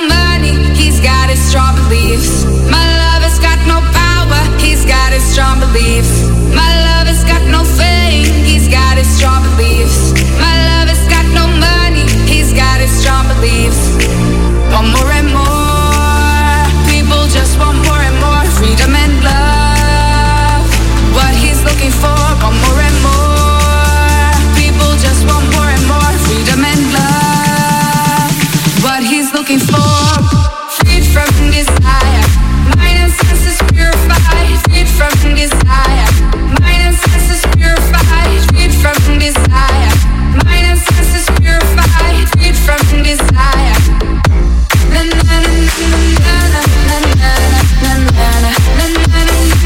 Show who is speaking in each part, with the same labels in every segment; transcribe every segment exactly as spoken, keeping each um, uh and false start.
Speaker 1: money, he's got his strong beliefs. My lover's got no power, he's got his strong beliefs. My lover's got no fame, he's got his strong beliefs. My lover's got no money, he's got his strong beliefs. Want more and more, people just want more and more freedom and love. What he's looking for, want more and more, people just want more and more freedom and love. What he's looking for, freed from desire, mind and senses purified, freed from desire, mind and senses purified, freed from desire, mind and senses purified, freed from desire. Na na na na na na na na na na na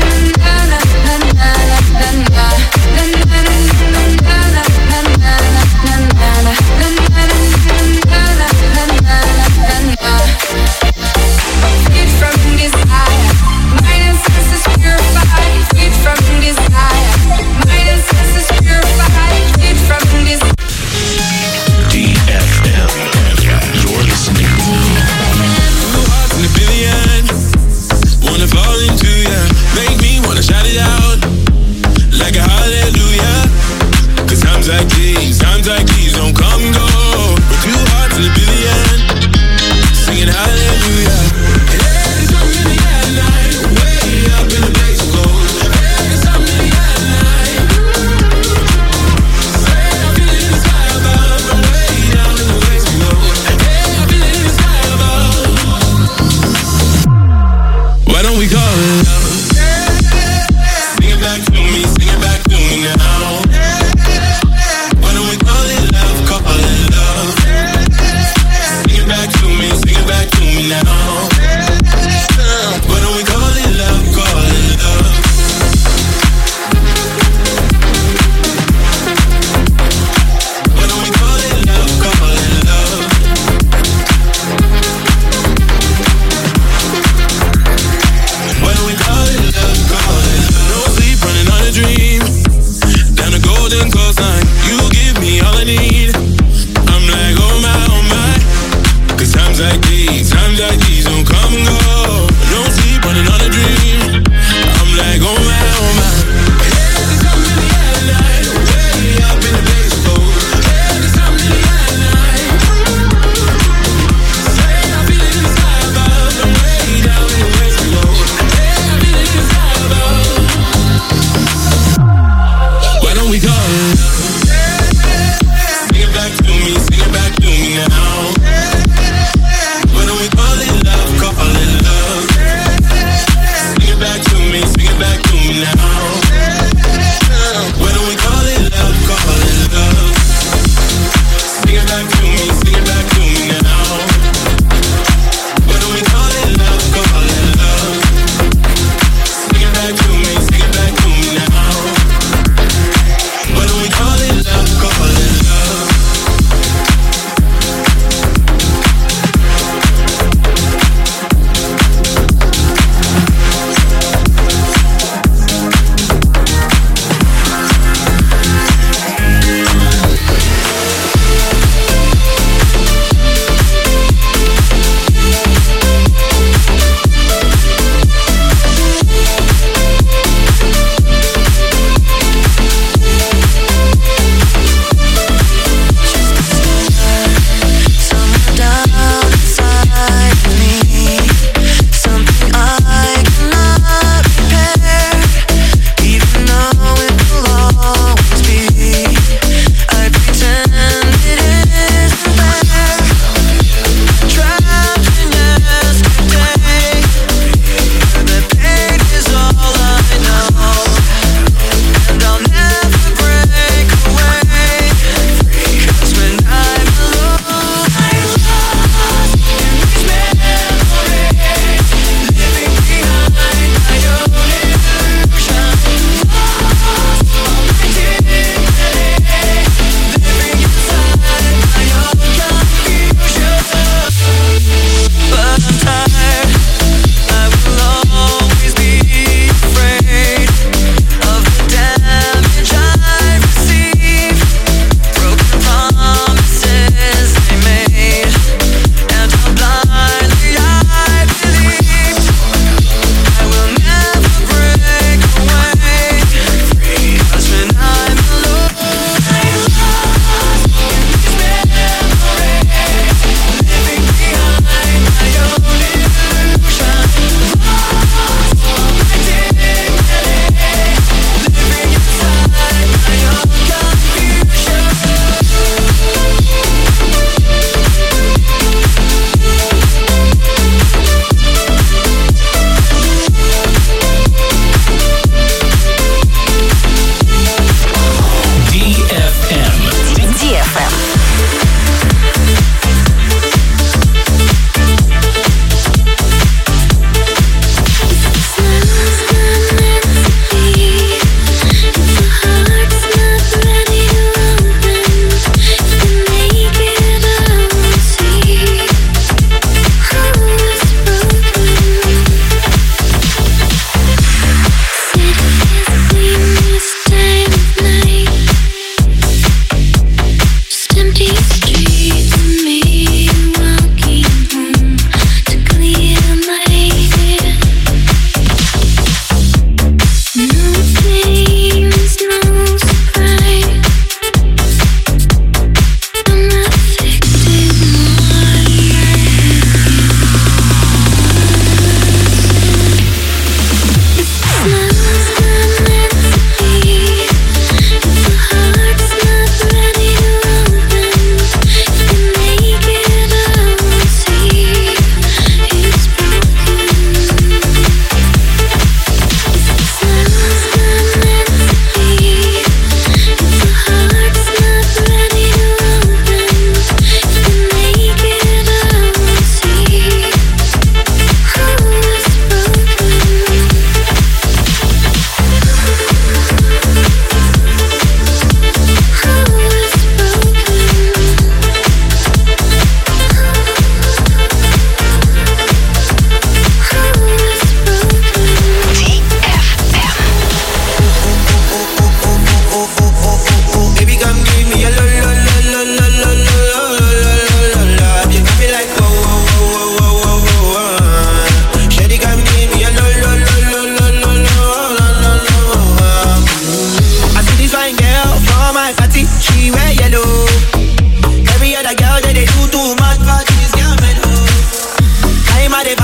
Speaker 1: freed from desire, mind and senses purified, freed from desire, mind and senses purified, freed from desire.
Speaker 2: D F M, you're listening to
Speaker 3: Two hearts in a billion, wanna fall into ya, make me wanna shout it out like a hallelujah. Cause times like these, times like these don't come and go. But two hearts in a billion, singing hallelujah. Hey, something in the air tonight, way up in the place goes. Hey, something in the air tonight. Hey, I feel it in the sky above, and way down in the waves below. Hey, I feel it in the sky above. Why don't we call it love? Sing it back to me, sing it back to me now. Why don't we call it love, call it love? Sing it back to me, sing it back to me now. Why don't we call it love, call it love? Why don't we call it love, call it love? Why don't we call it love, call it love? No sleep, running on a dream, down the golden coastline. You give me all I need. I'm like, oh my, oh my. Cause times like these, times like these don't come and go. No sleep, running on a dream. I'm like, oh my, oh my. Hey, there's something in the air tonight, way up in the place goes. Hey, there's something in the air tonight. Say, I feel it in the sky above, and way down in the waves below. Hey, I feel it in the sky above. Why don't we call it love? Sing it back to me, sing it back to me now. Why don't we call it love, call it love? Sing it back to me, sing it back to me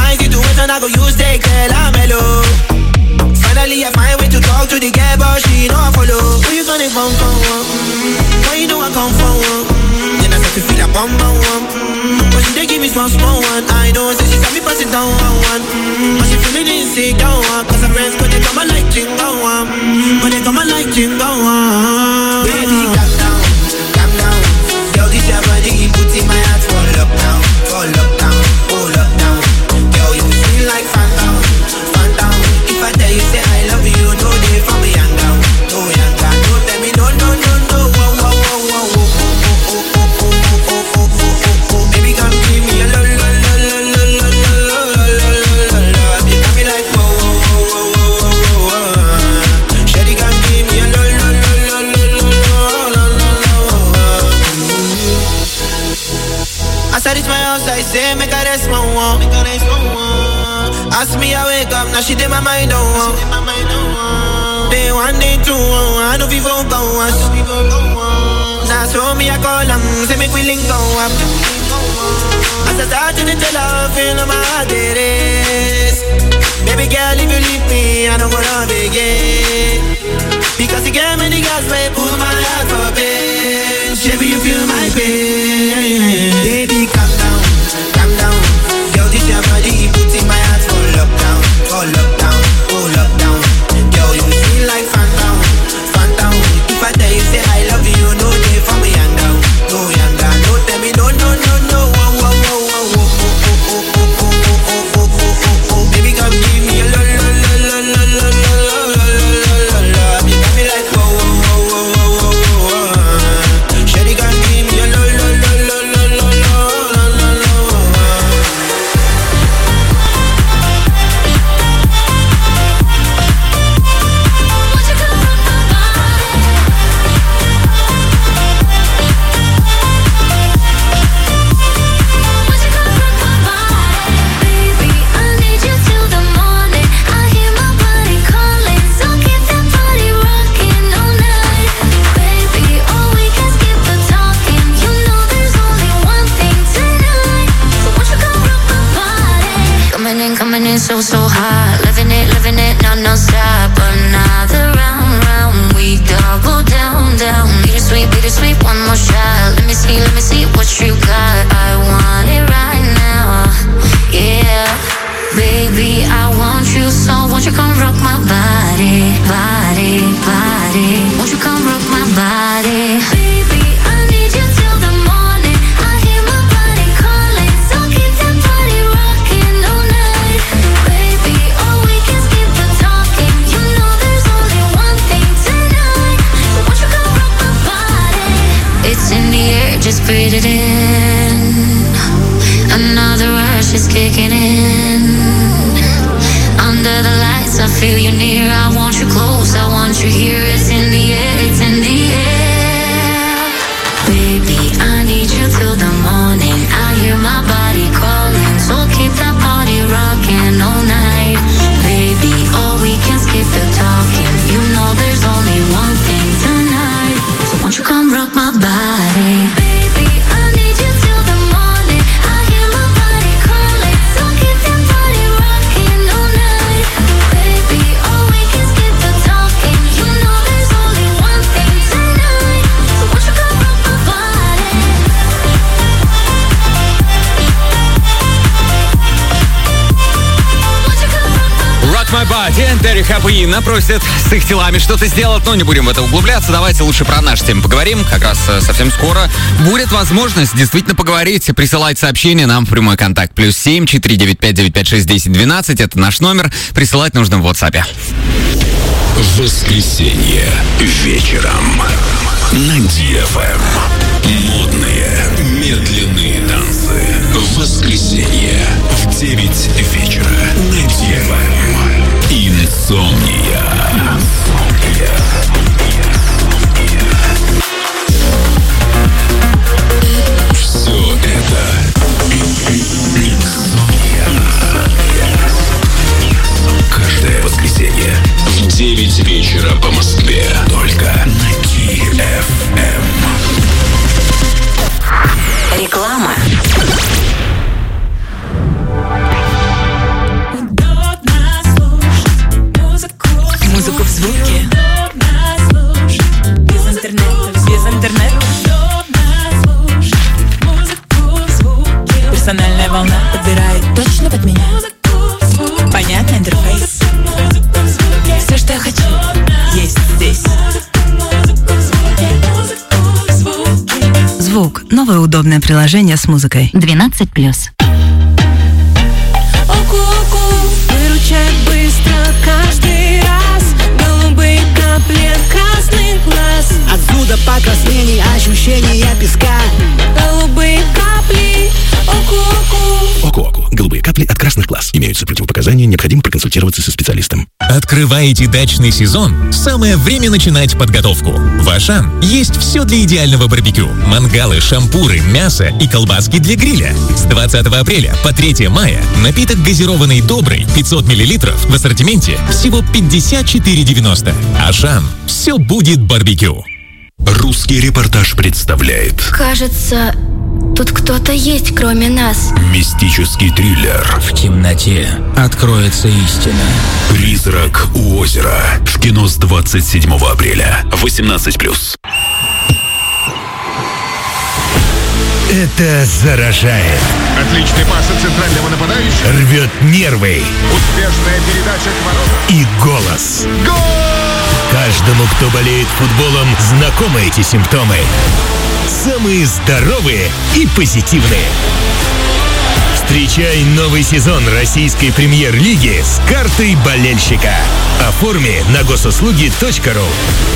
Speaker 4: my situation, I go use the girl, I'm mellow. Finally, I find way to talk to the girl, but she know I follow. Who you gonna come for? Mm-hmm. Why you know I come for? Mm-hmm. Then I start to feel a bum bum bum. Mm-hmm. But she they give me small small one. I know, say she got me pass it down one one. Mm-hmm. But she feeling insecure, cause her friends but they come and like jingle one. Mm-hmm. But they come and like jingle one. Baby, calm down, calm down. Girl, this your body, put in my heart for lockdown, for lockdown, oh lockdown. Girl, you feel like phantom, phantom. If I tell you say I love you, no day for me young down, no young down. Don't tell me no, no, no, no. Whoa, whoa, whoa, whoa, whoa, oh, oh, oh, oh, oh, oh, oh, oh, oh. Baby, come give me a lo, lo, lo, lo, lo, lo, lo, lo, lo, lo. You got me like whoa, whoa, whoa, whoa, whoa, whoa. Shawty, come give me a lo, lo, lo, lo, lo, lo, lo, lo. As I reach my house, I say make I rest my one, make I rest my one. Ask me, I wake up, now she did my mind on one. Day one, day two, I know people go once. Now so me, I call them, say make we link go up. As I start to tell her, feel my heart it is. Baby girl, if you leave me, I don't go love again. Because you gave me the gas, babe, pull my heart for pain. Baby, you feel my pain. Baby, calm down, calm down. Girl, this your body, put in my heart for lockdown, for lockdown, oh lockdown. Girl, you feel like phantom, phantom. If I tell you say I love you, no day for me young down, no young down. Don't tell me no, no, no, no. Whoa, whoa, whoa, whoa, whoa, oh, oh, oh, oh, oh, oh, oh, oh, oh. Baby, come give me a lo, lo, lo, lo, lo, lo, lo, lo, lo, lo. You got me like whoa, whoa, whoa, whoa, whoa, whoa. Shawty, come give me a lo, lo, lo, lo, lo, lo, lo, lo, lo.
Speaker 5: Coming in so, so hot. Living it, living it, no, no stop. Another round, round. We double down, down. Bittersweet, bittersweet, one more shot. Let me see, let me see what you got. I want it right now. Yeah. Baby, I want you so. Won't you come rock my body, body, body. Won't you come rock my body? Baby, I need you till the morning. I hear my body calling, so keep that body rocking all night. Baby, oh, we can skip the talking. You know there's only one thing tonight. So won't you come rock my body? It's in the air, just breathe it in. Another rush is kicking in. Under the lights, I feel you near. I want you close, I want you here. It's in the air, it's in the air. Baby, I need you till the morning. I hear my body calling, so keep that body rocking all night. Baby, oh, we can skip the talking. You know there's only one thing tonight. So won't you come rock my body? Baby, I need you till the morning. I hear my body calling, so keep that body rocking all night. Baby, oh, we can skip the talking. You know there's only one thing tonight. So won't you come rock my body? Won't you come rock my body?
Speaker 6: Rock My Body, Терри Хап и Инна просят с их телами что-то сделать, но не будем в это углубляться. Давайте лучше про наши темы поговорим. Как раз совсем скоро будет возможность действительно поговорить. Присылать сообщения нам в прямой контакт. Плюс семь четыре девять пять девять пять шесть десять двенадцать. Это наш номер. Присылать нужно в WhatsApp.
Speaker 2: Воскресенье вечером на ди эф эм. Модные медленные танцы. Воскресенье в девять вечера на ди эф эм. Инсомния. Все это Инсомния. Каждое воскресенье в девять вечера по Москве. Только на ди эф эм.
Speaker 5: Реклама.
Speaker 7: новое удобное приложение с музыкой.
Speaker 5: двенадцать плюс.
Speaker 8: Выручай быстро каждый раз. Голубые капли от красных глаз.
Speaker 9: От зуда покраснений, ощущения песка.
Speaker 8: Голубые капли. Оку-оку.
Speaker 2: Оку-оку. Голубые капли от красных глаз. Имеются противопоказания, необходимо проконсультироваться со специалистом.
Speaker 10: Открываете дачный сезон? Самое время начинать подготовку. В Ашан есть все для идеального барбекю. Мангалы, шампуры, мясо и колбаски для гриля. С двадцатого апреля по третьего мая напиток газированный «Добрый» пятьсот миллилитров в ассортименте всего пятьдесят четыре девяносто. Ашан. Все будет барбекю.
Speaker 2: Русский репортаж представляет.
Speaker 11: Кажется, тут кто-то есть, кроме нас.
Speaker 2: Мистический триллер.
Speaker 12: В темноте откроется истина.
Speaker 2: Призрак у озера. В кино с двадцать седьмого апреля. восемнадцать плюс.
Speaker 13: Это заражает.
Speaker 14: Отличный пас от центрального нападающего.
Speaker 13: Рвет нервы.
Speaker 14: Успешная передача к воротам.
Speaker 13: И голос.
Speaker 14: Гол!
Speaker 13: Каждому, кто болеет футболом, знакомы эти симптомы. Самые здоровые и позитивные. Встречай новый сезон российской премьер-лиги с картой болельщика. Оформи на госуслуги точка ру.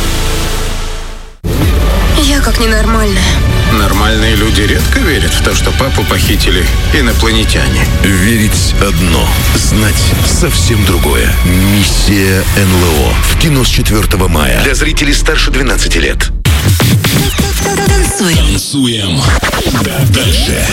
Speaker 11: Я как ненормальная.
Speaker 15: Нормальные люди редко верят в то, что папу похитили инопланетяне.
Speaker 2: Верить одно, знать совсем другое. Миссия эн эл о. В кино с четвёртого мая. Для зрителей старше двенадцати лет.
Speaker 5: Танцуем.
Speaker 2: Танцуем. Да, дальше.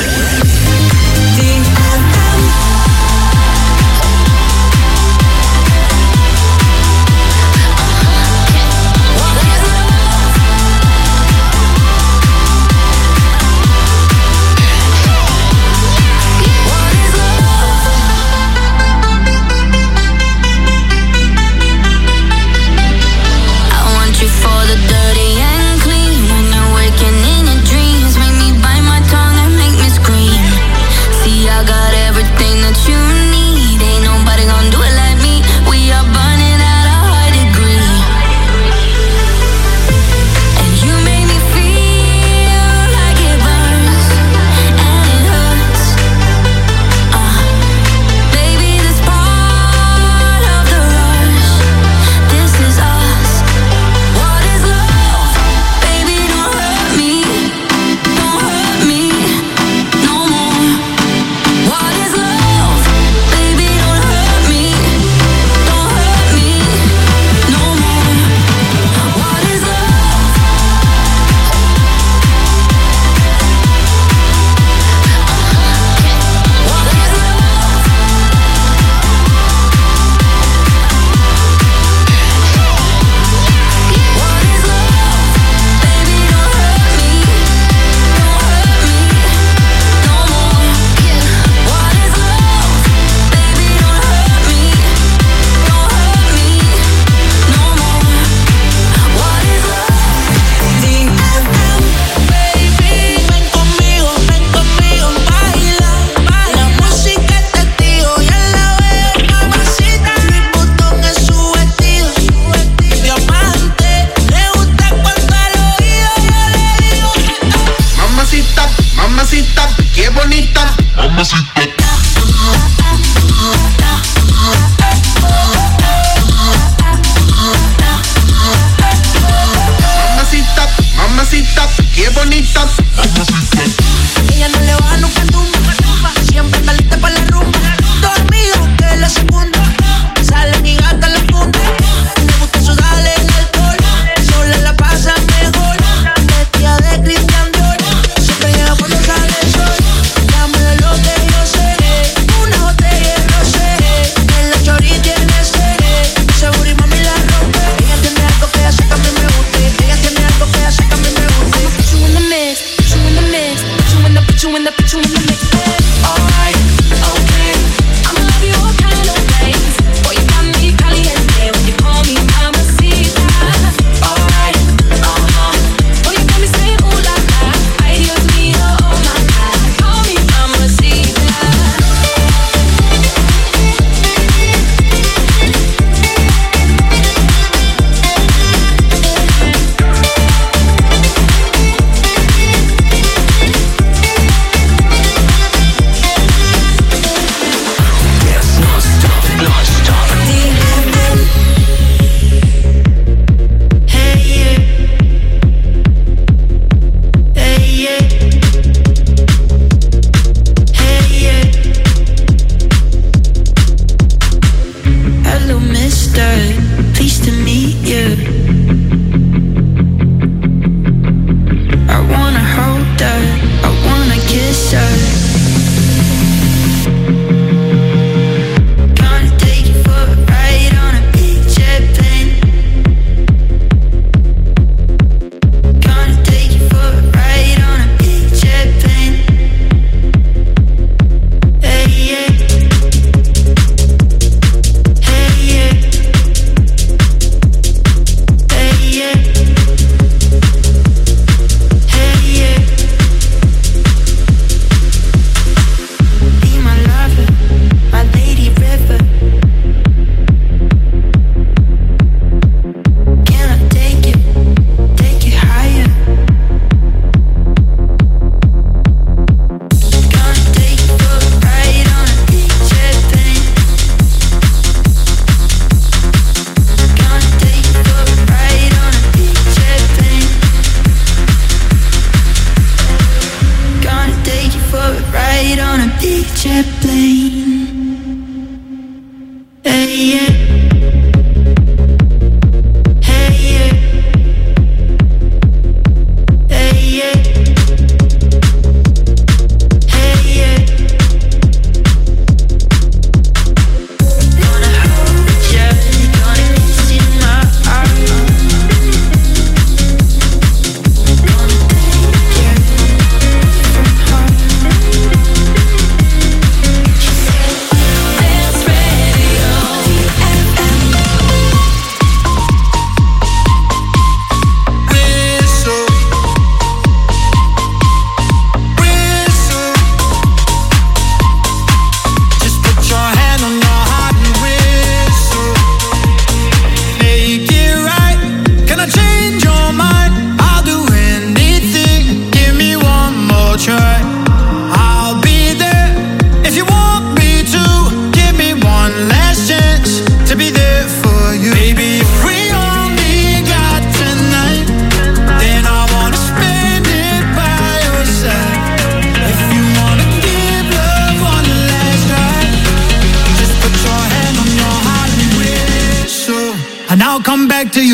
Speaker 16: I'll come back to you.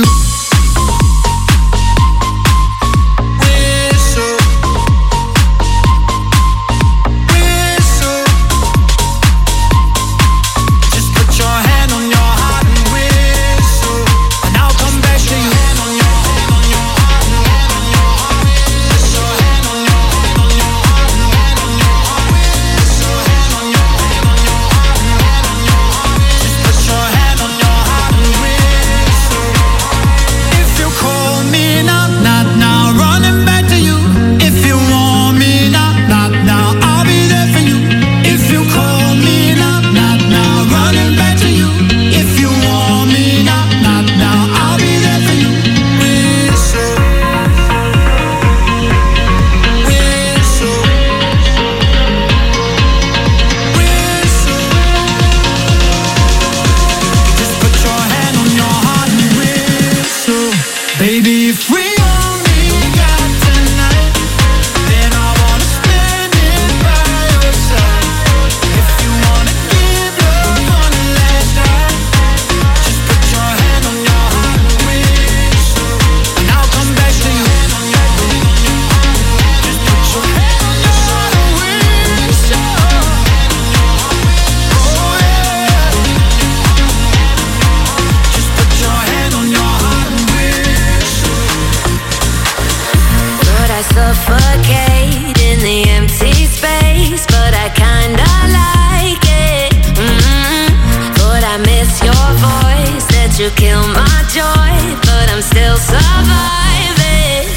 Speaker 5: You kill my joy, but I'm still surviving.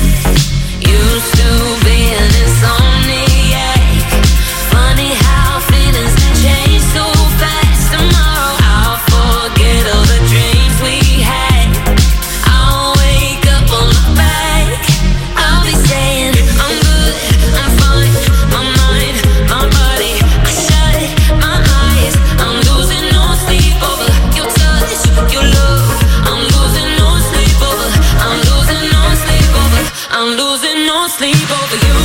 Speaker 5: Used to be an insomniac. Funny how feelings change so fast. Tomorrow I'll forget all the dreams we had. I'll wake up on the back. I'll be saying I'm good, I'm fine. My mind, my body, I shut my eyes. I'm losing no sleep over your touch, your love. I'm losing no sleep over. I'm losing no sleep over. I'm losing no sleep over you.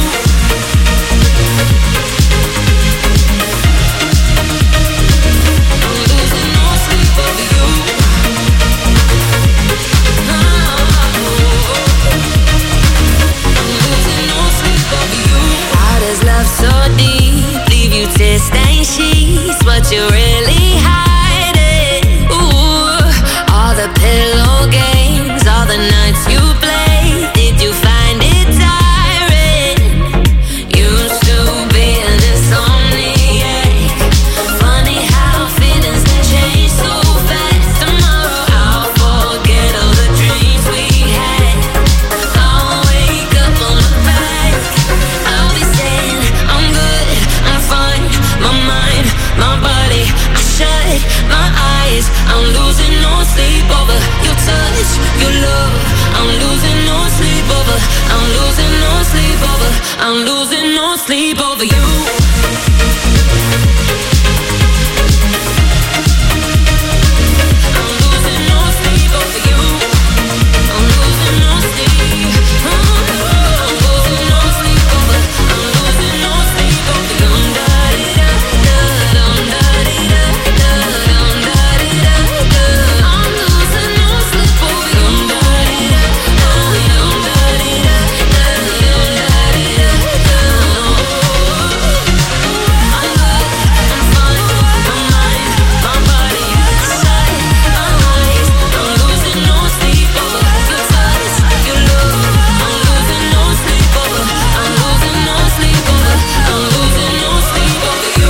Speaker 5: I'm losing no sleep over you. I'm losing no sleep over you. How does love so deep leave you to stain sheets? What you really hiding? Ooh, all the pillow games, all the nights you played. Did you find it tiring? Used to be an insomniac. Funny how feelings change so fast. Tomorrow I'll forget all the dreams we had. I'll wake up on the back. I'll be saying I'm good, I'm fine. My mind, my body, I shut my eyes. I'm losing no sleep over your touch, your love. I'm losing no sleep over. I'm losing no sleep over. I'm losing no sleep over you. I'm losing no sleep over you. I'm losing no sleep. I'm losing no sleep over. I'm losing no sleep over you. Dum da di da da, dum da di da da, dum da di da da. I'm losing no sleep over you. Dum da di da da, dum da di da da, dum da di da da. I'm good, I'm fine. My mind, my body, I shut my eyes. I'm losing no sleep over your touch, your love. I'm losing no sleep over. I'm losing no sleep over. I'm losing no sleep over you.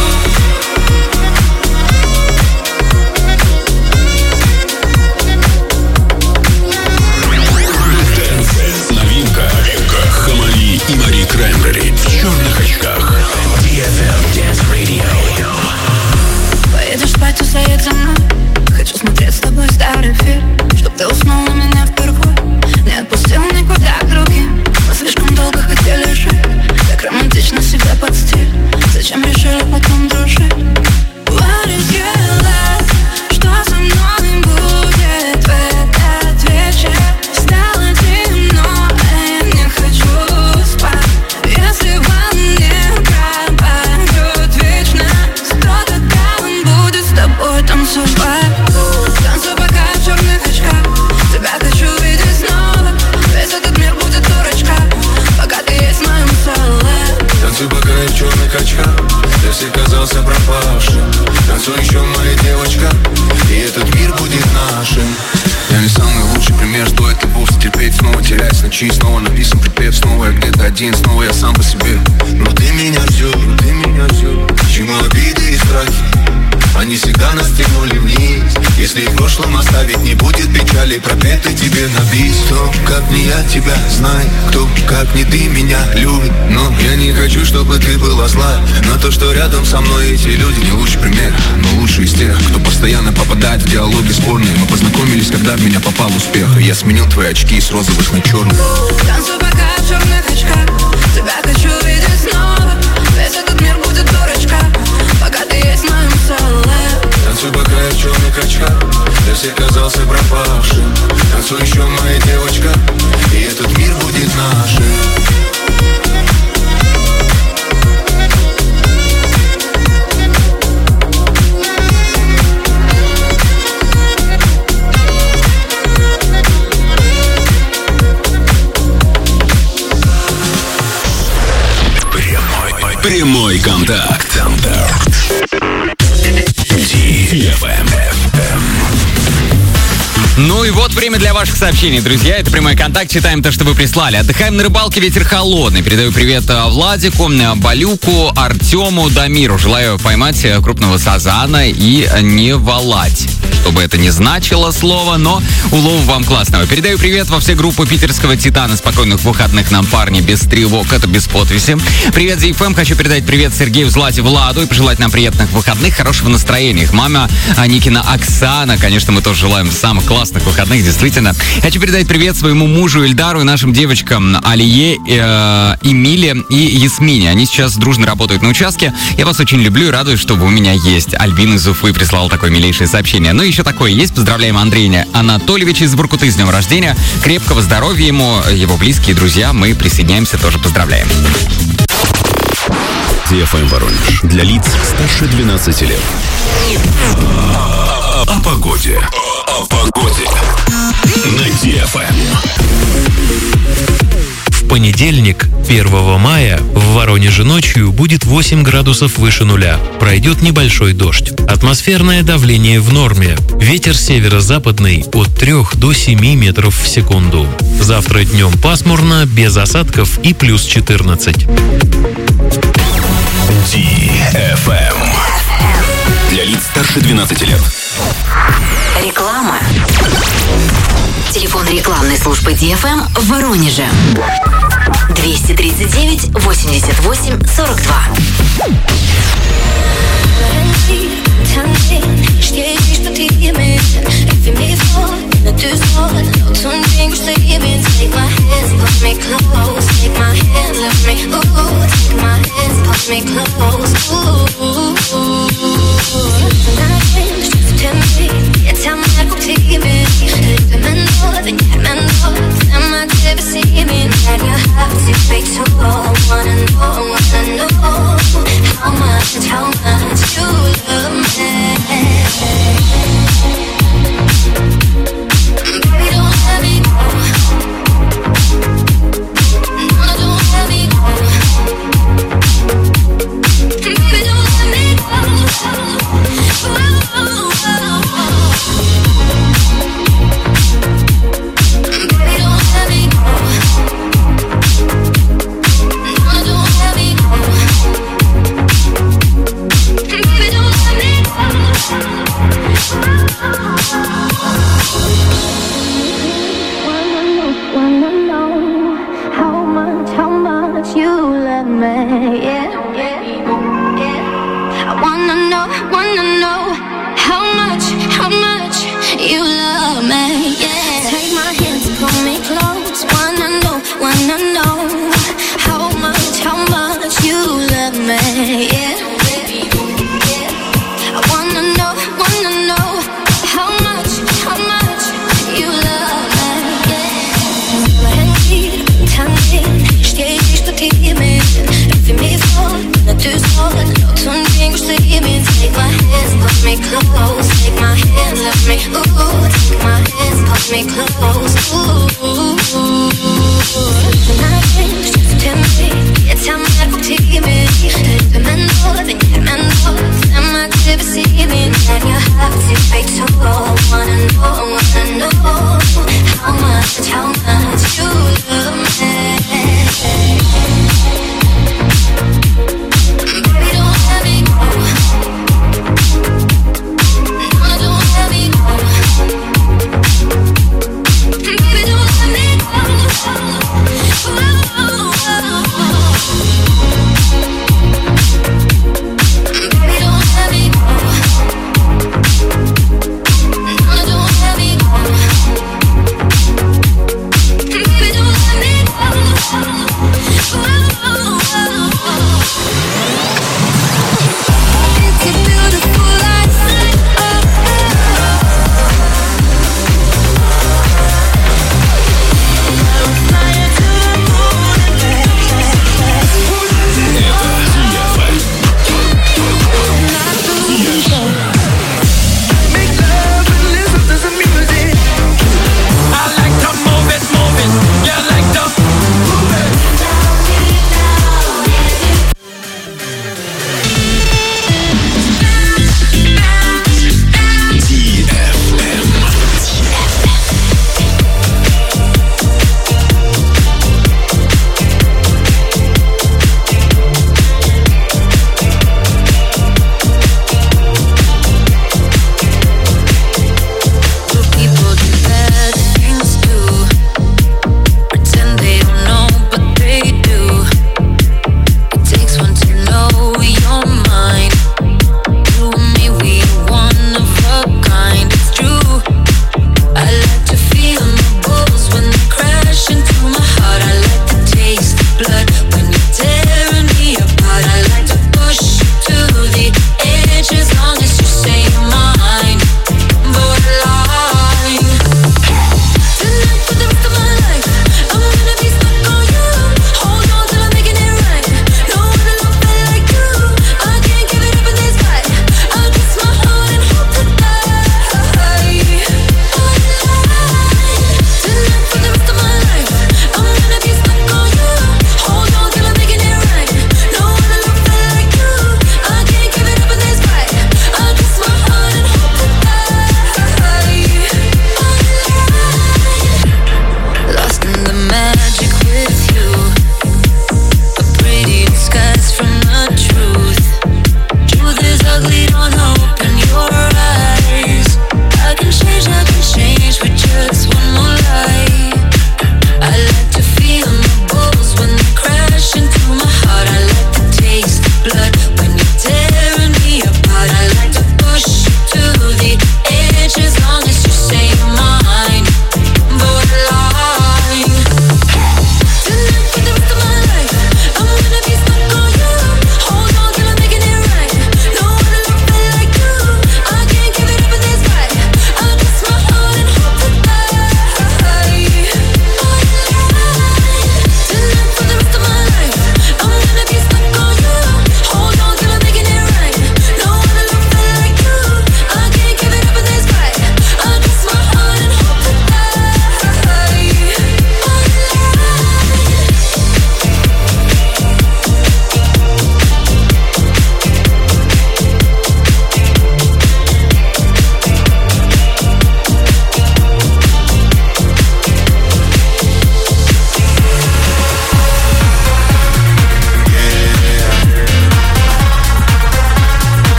Speaker 2: Новинка. Новинка. Хамали и Мари Краймбрери в черных очках. ди эф эм Dance Radio.
Speaker 8: Поедешь спать, услед за мной. Хочу смотреть с тобой старый фильм, чтоб ты уснул на меня впервой. Не отпустил никуда к другим. Мы слишком долго хотели жить. Так романтично себя под стиль. Зачем решили потом дружить? What is your love? Что со мной будет в этот вечер? Стало темно, я не хочу спать. Если во мне пропадет вечность, то тогда он будет с тобой танцевать. Танцуй пока в черных очках.
Speaker 3: Танцуй пока я в черных очках, я все казался пропавшим. Танцуй еще, моя девочка, и этот мир будет нашим. Я не самый лучший пример, стоит ли вовсе терпеть, снова терять с ночи, снова написан припев, снова я где-то один, снова я сам по себе. Но ты меня взял, но ты меня взял. Почему обиды и страхи? Они всегда нас тянули вниз. Если в прошлом оставить не будет печали, пропеты тебе на бис. Кто, как не я, тебя знает, кто, как не ты, меня любит. Но я не хочу, чтобы ты была зла на то, что рядом со мной эти люди. Не лучший пример, но лучший из тех, кто постоянно попадает в диалоги спорные. Мы познакомились, когда в меня попал успех, и я сменил твои очки с розовых на черных.
Speaker 8: Танцуй пока в черных очках, тебя хочу видеть снова. Весь этот мир будет дурачка, пока ты есть в моем соле.
Speaker 3: Танцуй пока я в черных очках, я все казался пропавшим. Танцуй еще, моя девочка, и этот мир будет нашим.
Speaker 13: Прямой, прямой контакт. ди эф эм.
Speaker 6: Ну и вот время для ваших сообщений, друзья. Это прямой контакт. Читаем то, что вы прислали. Отдыхаем на рыбалке, ветер холодный. Передаю привет Владику, Балюку, Артему, Дамиру. Желаю поймать крупного сазана и не валать. Что бы это ни значило слово, но улова вам классного. Передаю привет во все группы питерского Титана. Спокойных выходных нам, парни, без тревог. Это без подписи. Привет, ди эф эм. Хочу передать привет Сергею, Злате, Владу и пожелать нам приятных выходных, хорошего настроения. Их мама Никина Оксана. Конечно, мы тоже желаем самых классных выходных, действительно. Хочу передать привет своему мужу Ильдару и нашим девочкам Алие, э, Эмиле и Ясмине. Они сейчас дружно работают на участке. Я вас очень люблю и радуюсь, что вы у меня есть. Альбин из Уфы прислал такое милейшее сообщение. Ну и еще такое есть. Поздравляем Андрея Анатольевича из Воркуты с днем рождения. Крепкого здоровья ему, его близкие, друзья. Мы присоединяемся, тоже поздравляем.
Speaker 13: ди эф эм Воронеж. Для лиц старше двенадцати лет. О погоде. О погоде. На ди эф эм.
Speaker 16: В понедельник, первого мая, в Воронеже ночью будет восемь градусов выше нуля. Пройдет небольшой дождь. Атмосферное давление в норме. Ветер северо-западный от трёх до семи метров в секунду. Завтра днем пасмурно, без осадков и плюс четырнадцать.
Speaker 13: ди эф эм. Для лиц старше двенадцати лет.
Speaker 17: Реклама. Телефон рекламной службы ди эф эм в Воронеже. двести тридцать девять восемьдесят восемь сорок два.
Speaker 8: How much, how much you love me. Baby, don't let me go. No, no, don't let me go. Baby, don't let me go. Oh, oh, oh. Baby, don't let me go. No, no, don't let me go. Baby, don't let me Wanna know how much, how much you love me, yeah, yeah, yeah. I wanna know, wanna know how much, how much you love me, yeah. Take my hands and pull me close. Wanna know, wanna know how much, how much you love me, yeah. I wanna know, wanna know how much, how much you love me, yeah. Tanzen, steh ich vor dir mit, ruf mir vor, na du sollst, laut und ging, steh mir, take my hands, pull me close, take my hands, love me, ooh, take my hands, pull me close, ooh, ooh, ooh. Tanzen, steh mir, jetzt haben wir vor dir mit.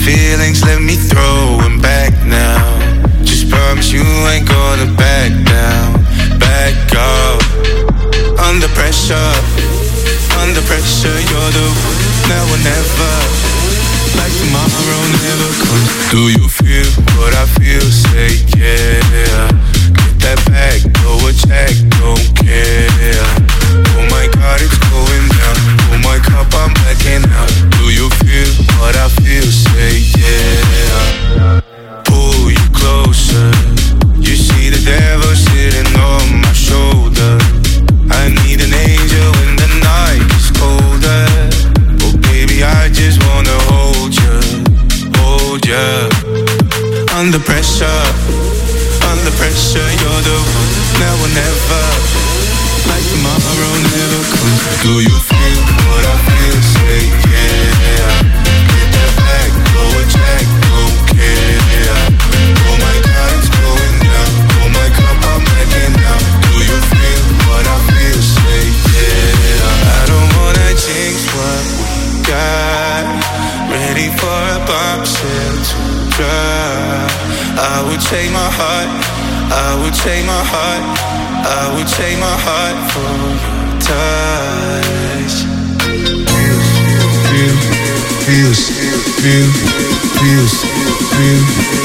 Speaker 3: feelings, let me throw them back now. Just promise you ain't gonna back down, back up. Under pressure, under pressure, you're the now or never. Like tomorrow never comes. Do you feel what I feel? Say yeah. Get that back, go a check, don't care. Oh my God, it's going down. Oh my cup, I'm blacking out. Do you feel what I feel? Say yeah. Pull you closer. You see the devil sitting on my shoulder. I need an angel when the night is colder. Oh baby, I just wanna hold you, hold you. Under pressure, under pressure, you're the one now or never. Like tomorrow never comes. Do you feel what I feel? Say yeah. Get that back, go a check, don't care. Oh my God, it's going down. Oh my cup, I'm backing out. Do you feel what I feel? Say yeah. I don't wanna jinx what we got. Ready for a bombshell to drop. I would take my heart, I would take my heart, I would take my heart for your touch. Feel, feel, feel, feel, feel.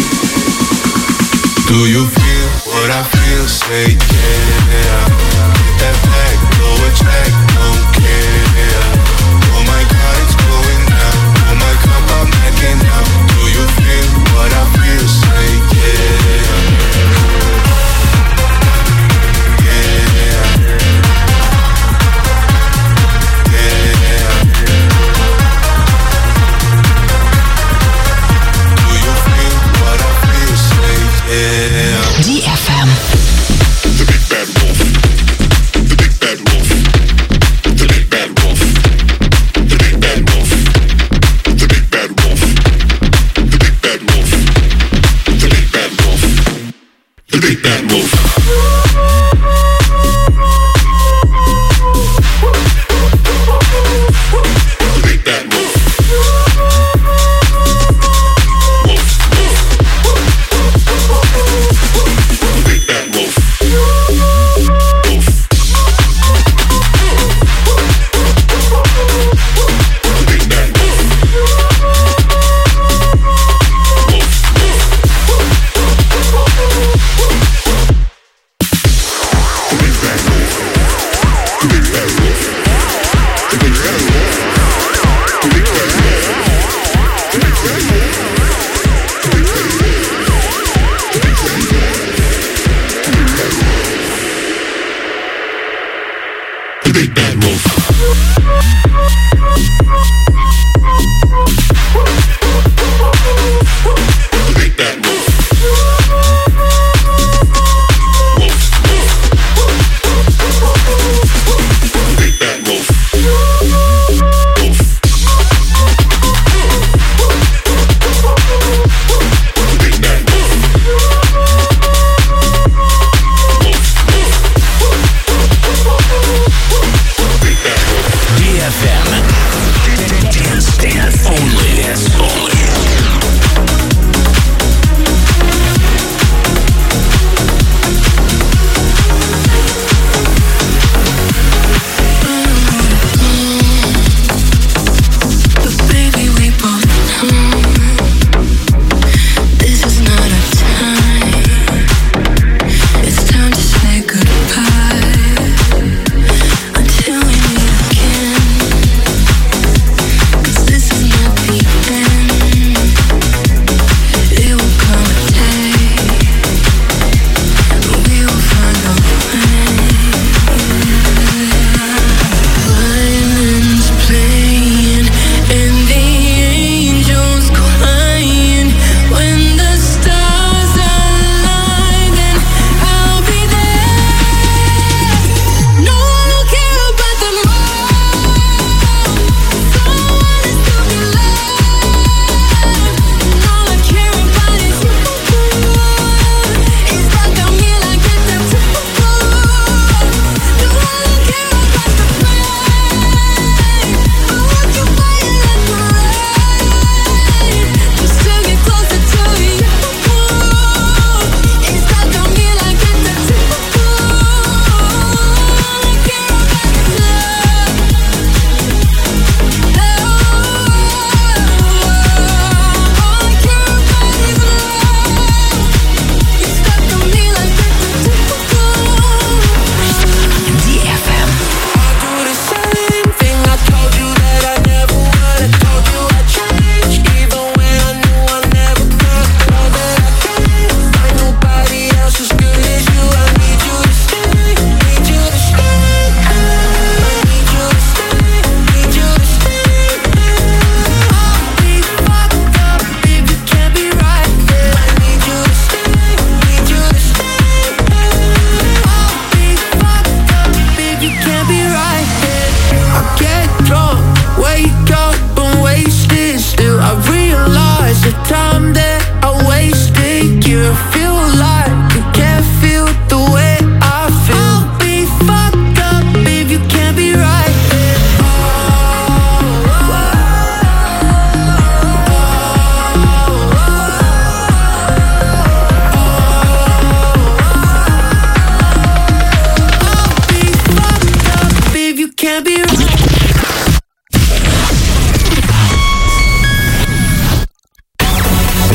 Speaker 3: Do you feel what I feel? Say yeah. Get that back, go a check, don't care. Oh my God, it's going down. Oh my cup, I'm backing out. Do you feel what I feel? Say yeah.
Speaker 17: ди эф эм.
Speaker 2: The big bad wolf. The big bad wolf.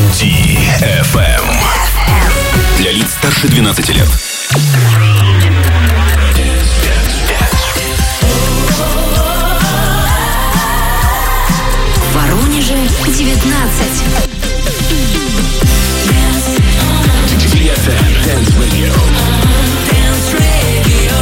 Speaker 13: ди эф эм. Для лиц старше двенадцати лет.
Speaker 17: В Воронеже девятнадцать.
Speaker 13: ди эф эм Dance Radio.
Speaker 17: Dance Radio.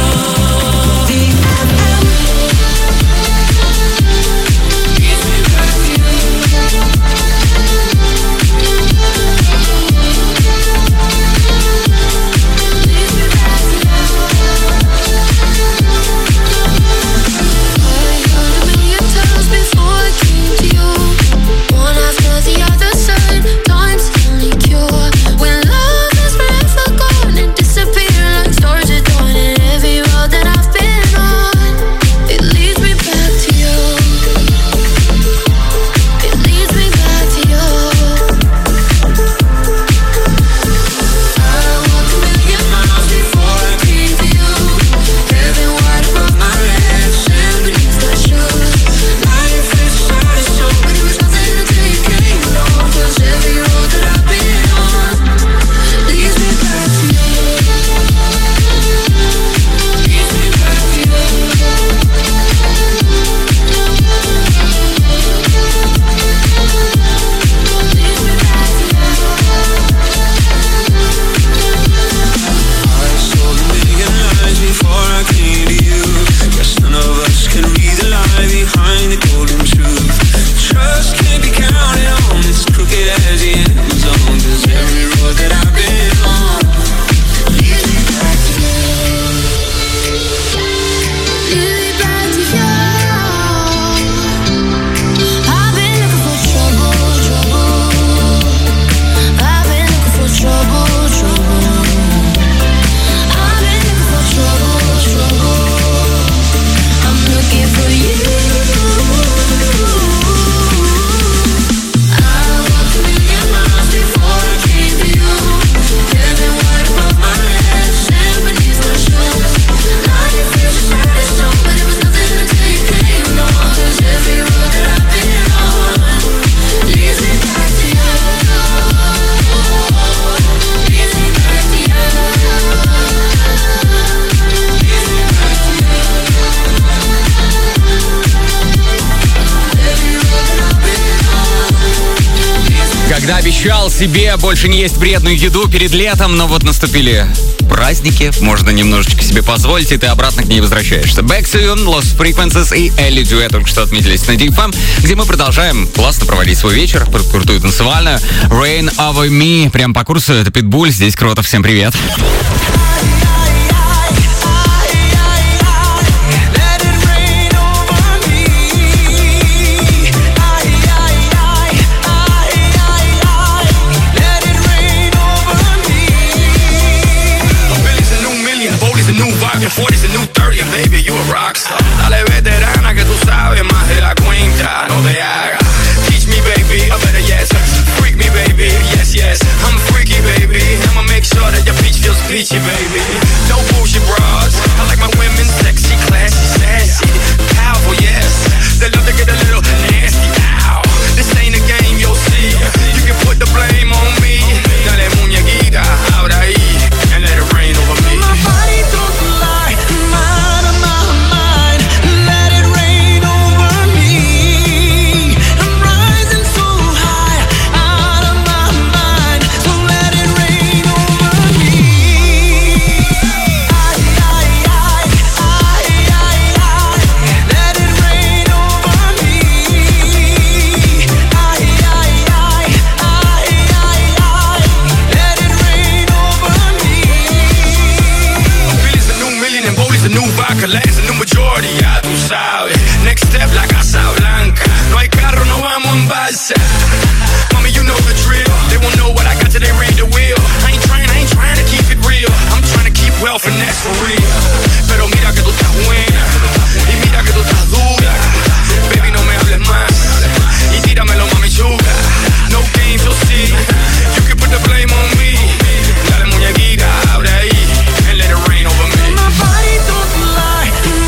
Speaker 6: Обещал себе больше не есть вредную еду перед летом, но вот наступили праздники, можно немножечко себе позволить, и ты обратно к ней возвращаешься. Back to You, Lost Frequencies и Ellie Duet только что отметились на ди эф эм, где мы продолжаем классно проводить свой вечер, под крутую танцевальную. Rain Over Me, прям по курсу, это Питбуль, здесь Кротов, всем привет.
Speaker 3: forty's a new thirty, and baby, you a rockstar. Dale veterana que tú sabes más de la cuenta, no te hagas. Teach me, baby, or better yes, freak me, baby, yes, yes. I'm freaky, baby, I'ma make sure that your peach feels peachy, baby. No bullshit bras, I like my women sexy, classy, sassy, powerful, yes. They love to get a little nasty, ow. This ain't a game, you'll see. You can put the blame on me. Dale muñequita, ahora ahí, and let it rain over me. My body don't lie. It's a new majority, ya tú sabes. Next step, la Casa Blanca. No hay carro, no vamos en balsa. Mommy, you know the drill. They won't know what I got till they read the wheel. I ain't trying, I ain't trying to keep it real. I'm trying to keep wealth and that's for real. Pero mira que tú estás buena. Y mira que tú estás dura. Baby, no me hables más. Y tíramelo, mami chula. No games, you'll see. You can put the blame on me. Dale muñequita, abre ahí. And let it rain over me. My body don't lie.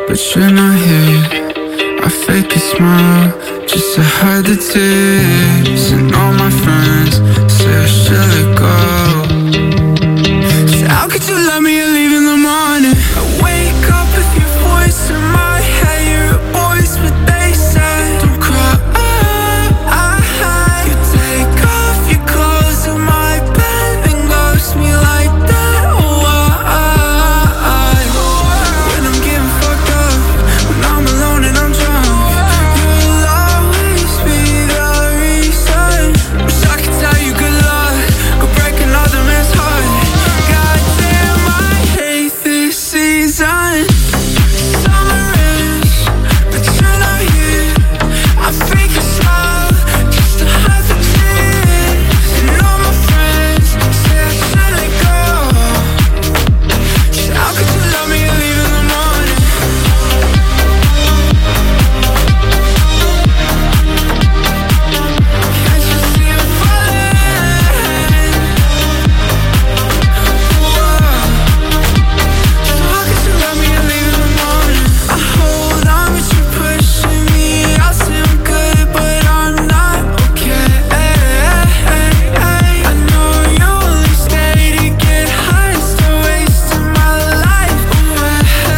Speaker 18: but you're not here. I fake a smile just to hide the tears. And all my friends say I should let go. So how could you love me and leave in the morning? I wake up with your voice in my head. You're a voice, but they say don't cry. You take off your clothes in my bed and ghost me like that. Why? When I'm getting fucked up, when I'm alone and I'm drunk, you'll always be the reason. Wish I could tell you good luck, go break another man's heart. Goddamn, I hate this season. Summer ends, but you're not here. I fake a smile just to hide the tears. And all my friends say I should let go. So how could you love me and leave in the morning? Can't you see I'm falling? Whoa. So how could you love me and leave in the morning? I hold on but you're pushing me. I say I'm good but I'm not okay. I know you only stay to get high, still wasting my life away.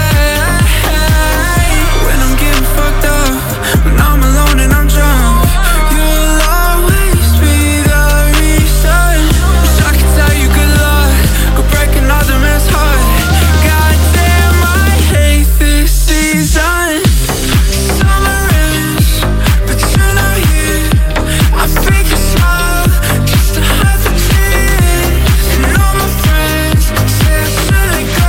Speaker 18: When I'm getting fucked up, when I'm alone and I'm drunk, you'll always be the reason. Wish I could tell you good luck, go break another man's heart. Goddamn, I hate this season. Summer ends, but you're not here. I fake a smile just to hide the tears. And all my friends say I should let go.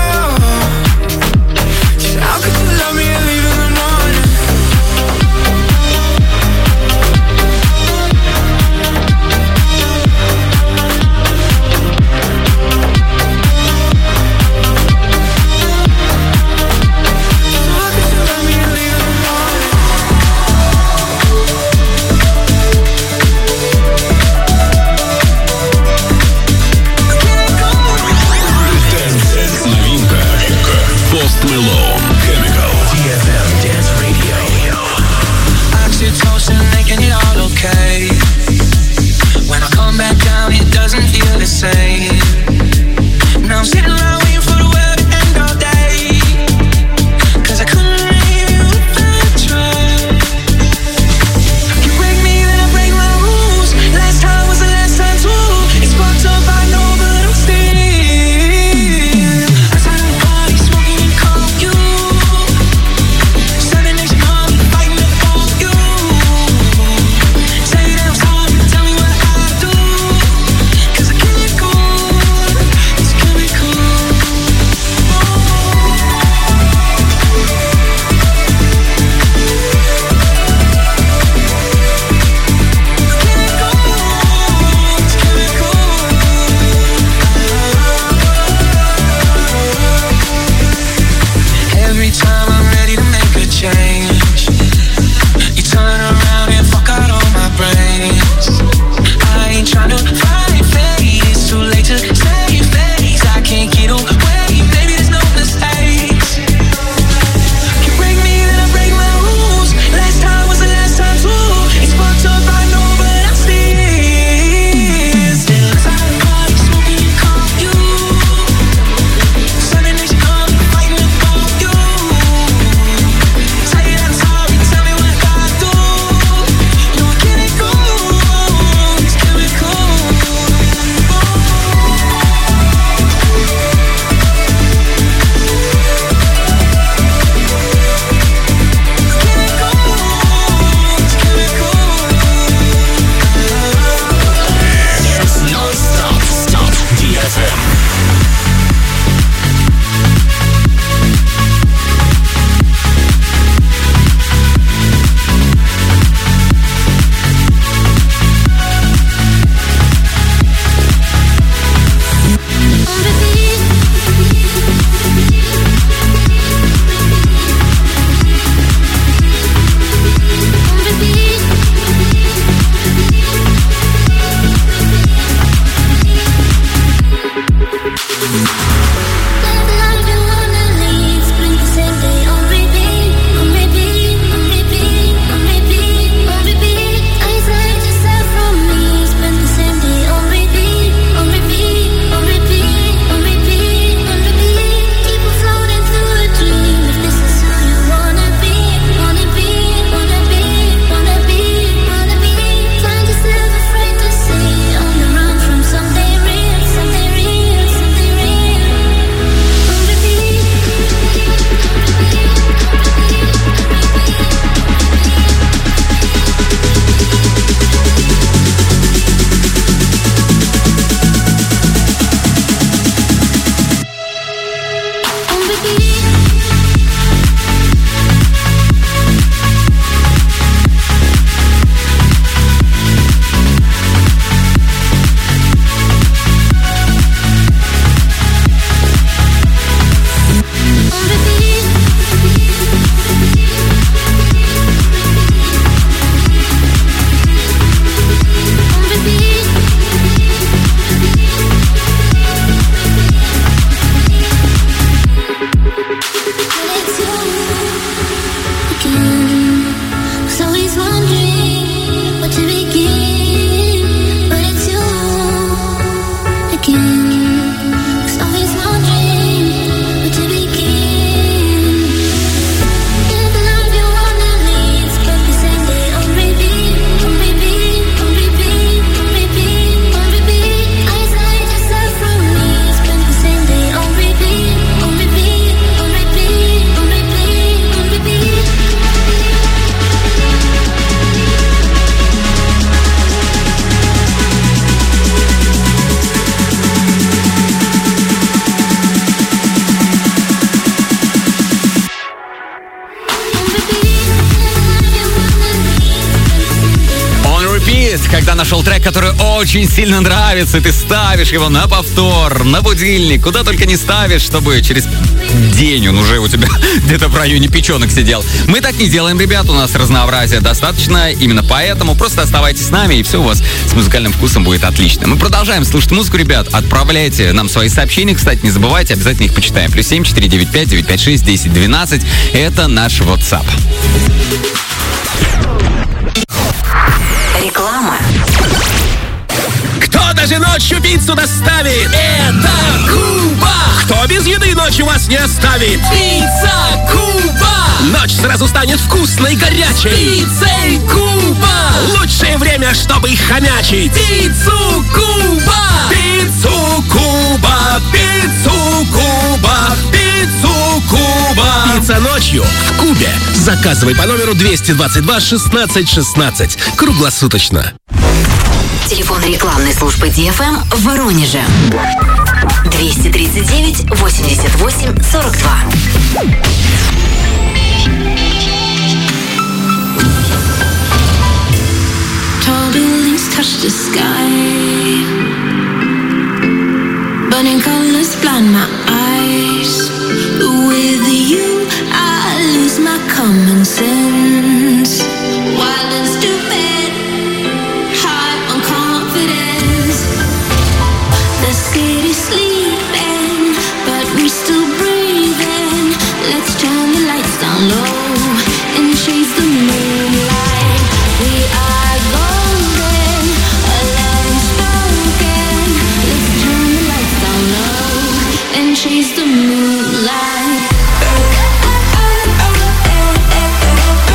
Speaker 18: So how could you love me and leave in the morning?
Speaker 2: Новинка. Post Malone. Chemical. ди эф эм Dance Radio.
Speaker 4: Oxytocin making it all okay. When I come back down, it doesn't feel the same. Now I'm sitting around waiting for the world to end all day. Cause I couldn't leave you if I tried. You break me, then I break my rules. Last time was the last time too. It's fucked up, I know, but I'm still. Outside of the party, smoking and calling you. Seven nation army fighting up all you. Say that I'm sorry, tell me what I do. Cause I can't go, it's chemical. Every time I'm ready to make a change, you turn around and fuck out all my brains. I ain't tryna fight fate, it's too late to save face. I can't get away, maybe there's no mistakes. You break me, then I break my rules. Last time was the last time too. It's fucked up, I know, but I'm still Still inside the party, smoking and calling you. Seven nation army fighting up all you.
Speaker 6: Когда нашел трек, который очень сильно нравится, ты ставишь его на повтор, на будильник, куда только не ставишь, чтобы через день он уже у тебя где-то в районе печенок сидел. Мы так не делаем, ребят, у нас разнообразия достаточно, именно поэтому просто оставайтесь с нами, и все у вас с музыкальным вкусом будет отлично. Мы продолжаем слушать музыку, ребят, отправляйте нам свои сообщения, кстати, не забывайте, обязательно их почитаем. Плюс семь четыре девять пять девять пять шесть десять двенадцать, это наш WhatsApp.
Speaker 17: Реклама.
Speaker 19: Кто даже ночью пиццу доставит? Это Куба! Кто без еды ночью вас не оставит? Пицца Куба! Ночь сразу станет вкусной и горячей. Пиццей Куба! Лучшее время, чтобы их хомячить. Пиццу Куба! Пиццу Куба! Пиццу Куба! Пиццу Куба! Пицца ночью в Кубе. Заказывай по номеру двести двадцать два шестнадцать шестнадцать. Круглосуточно.
Speaker 17: Телефон рекламной службы ди эф эм в Воронеже. двести тридцать девять восемьдесят восемь сорок два.
Speaker 8: Tall buildings touch the sky. Burning colors blind my eyes. With you, I lose my common sense. Wild and stupid, high on confidence. The city's sleeping, but we still breathing. Let's turn the lights down low and chase the moonlight. We are golden, a love unspoken. Let's turn the lights down low and chase the moonlight.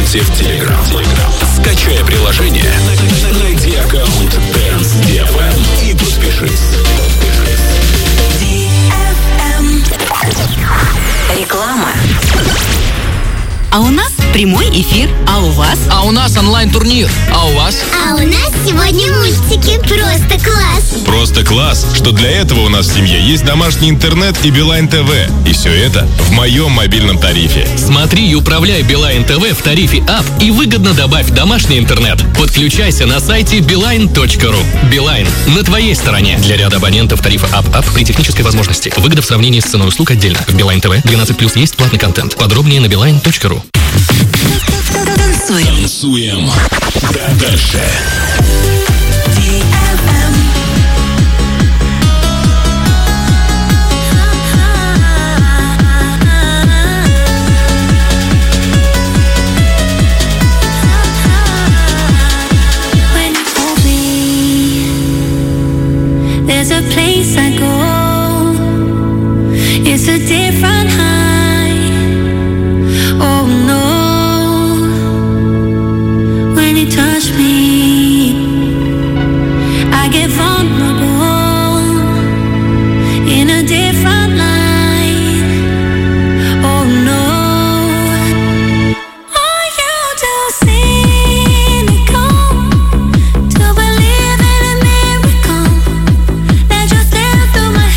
Speaker 13: ВКонтакте, в Телеграм. Скачай приложение, найди аккаунт Dance ди эф эм и подпишись.
Speaker 17: Реклама.
Speaker 20: А у нас прямой эфир, а у вас?
Speaker 19: А у нас онлайн-турнир, а у вас?
Speaker 21: А у нас сегодня мультики. Просто класс.
Speaker 22: Просто класс, что для этого у нас в семье есть домашний интернет и Билайн ТВ. И все это в моем мобильном тарифе.
Speaker 19: Смотри и управляй Билайн ТВ в тарифе ап и выгодно добавь домашний интернет. Подключайся на сайте билайн точка ру. Билайн на твоей стороне. Для ряда абонентов тарифа ап-ап при технической возможности. Выгода в сравнении с ценой услуг отдельно. В Билайн ТВ двенадцать плюс есть платный контент. Подробнее на билайн точка ру.
Speaker 17: Танцуем.
Speaker 13: Танцуем. Дальше.
Speaker 8: There's a place I go. It's a different high. Oh no. When you touch me, I get vulnerable in a different light. Oh no. Are you too cynical to believe in a miracle that just slipped through my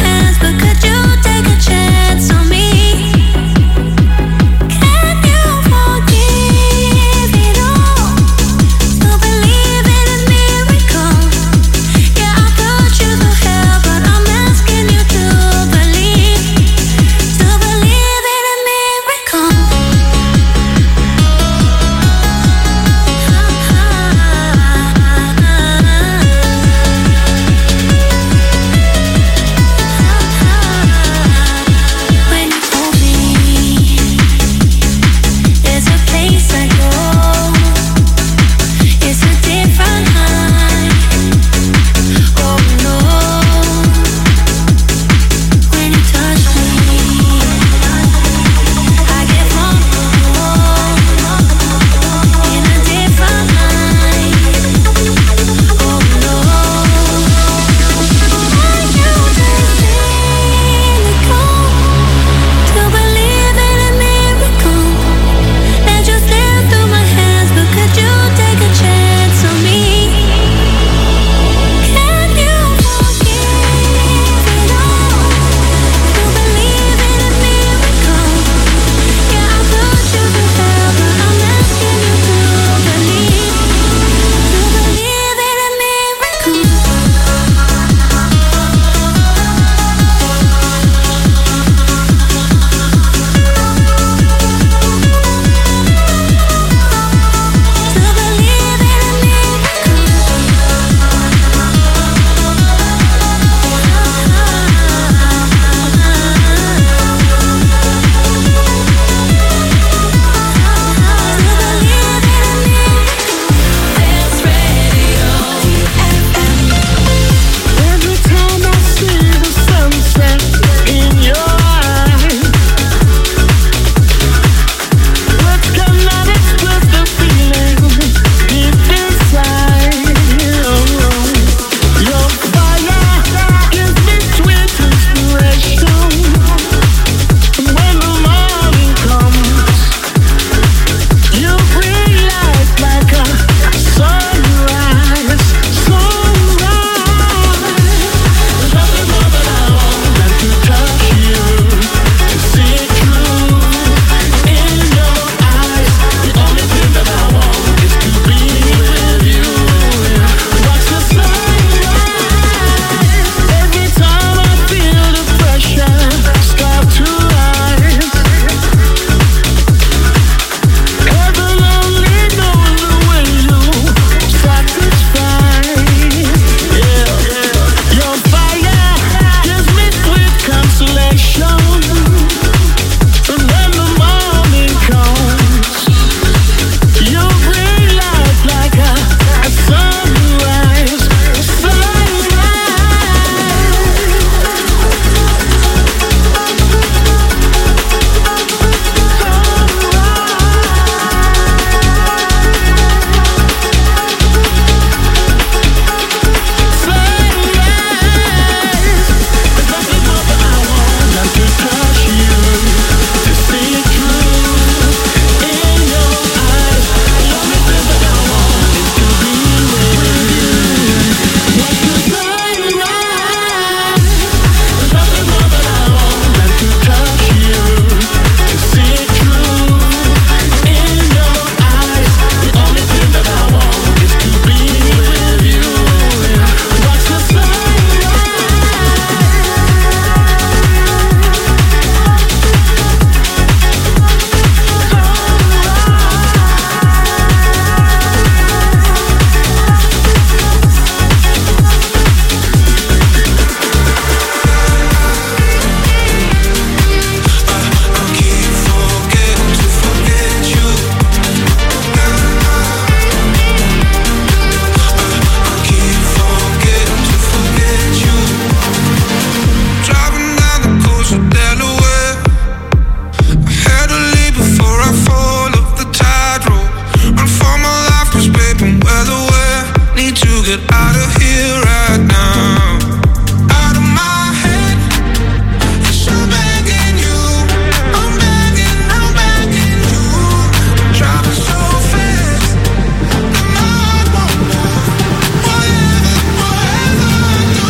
Speaker 3: get out of here right now. Out of my head. Yes, I'm begging you. I'm begging, I'm begging you. Driving so fast that my heart won't move. Whatever, whatever I do.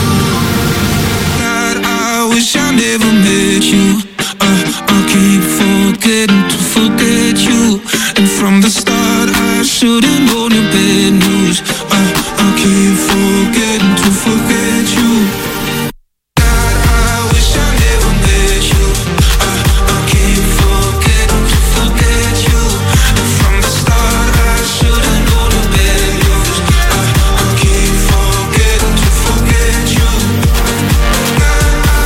Speaker 3: God, I wish I never met you. uh, I keep forgetting to forget you. And from the start I should've known your bad news. I, I keep forgetting to forget you. God, I wish I never met you. I, I keep forgetting to forget you. And from the start I should've known your bad news. I, I keep forgetting to forget you. God, I,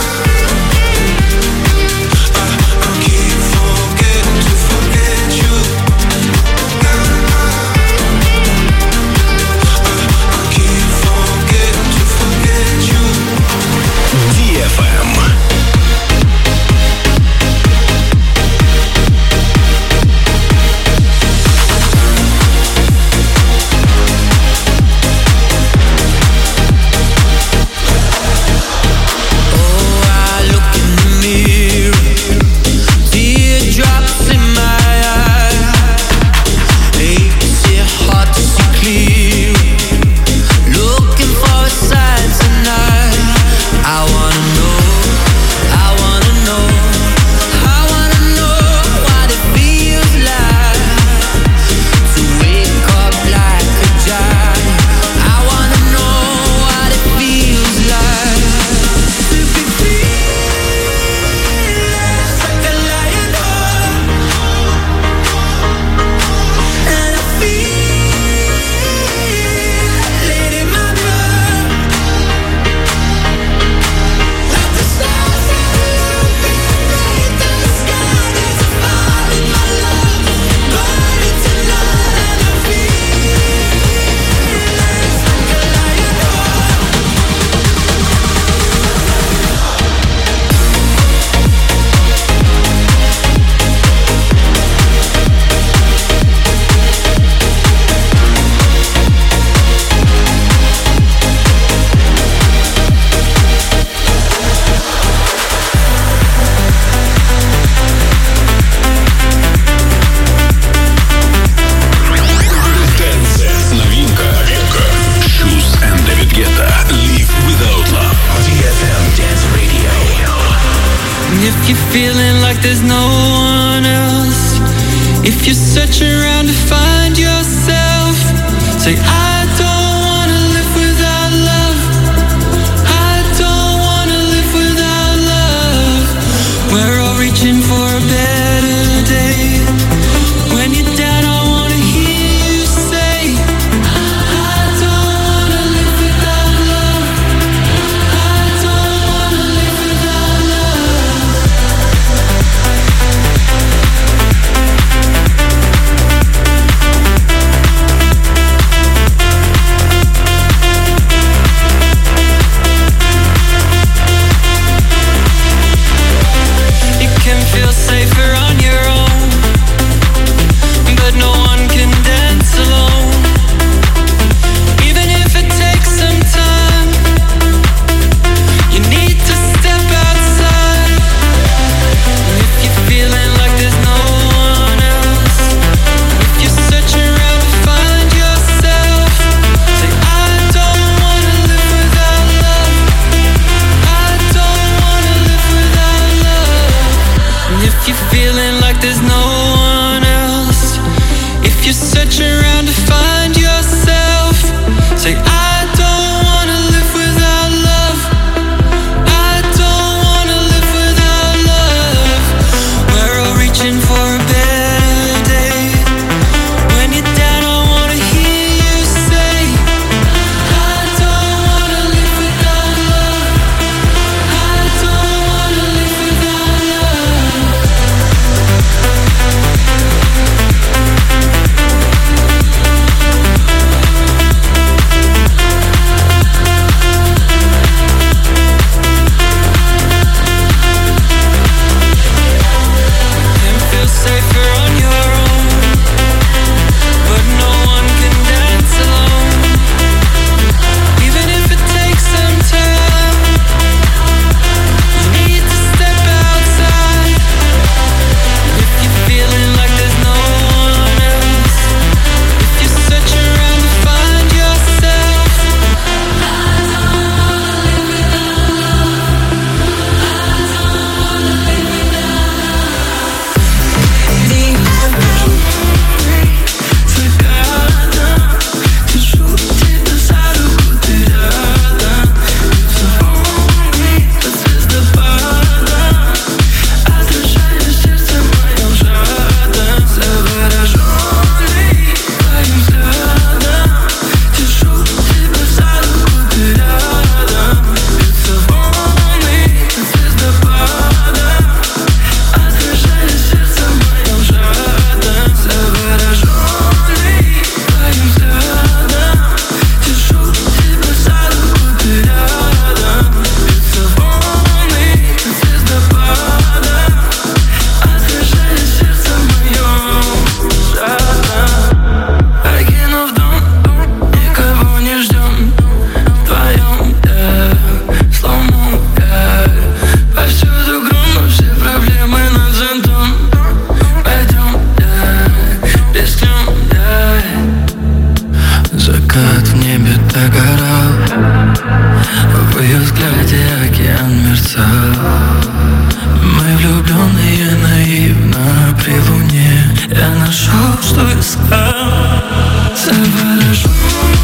Speaker 3: I, I keep forgetting to forget you.
Speaker 2: ди эф эм.
Speaker 3: If you're feeling like there's no one else, if you're searching around to find yourself, say I don't wanna live without love. I don't wanna live without love. We're all reaching for a better day. When you're down, I wanna hear you say I don't wanna live without love. I don't wanna live without love. You can feel safer on your own, but no one can dance alone. Even if it takes some time, you need to step outside. If you're feeling like there's no one else, if you're searching around to find yourself, say I don't wanna live without love. I don't wanna live without love. And if you're feeling like there's no one else, if you're searching around to find yourself, say I don't wanna live without love. I don't wanna live without love. We're all reaching for a better day. When you're down, I wanna hear you say I don't wanna live without love. I don't wanna live without love.
Speaker 1: догорал. В ее взгляде океан мерцал. Мы влюбленные наивно при луне. Я нашел, что искал. Завороженный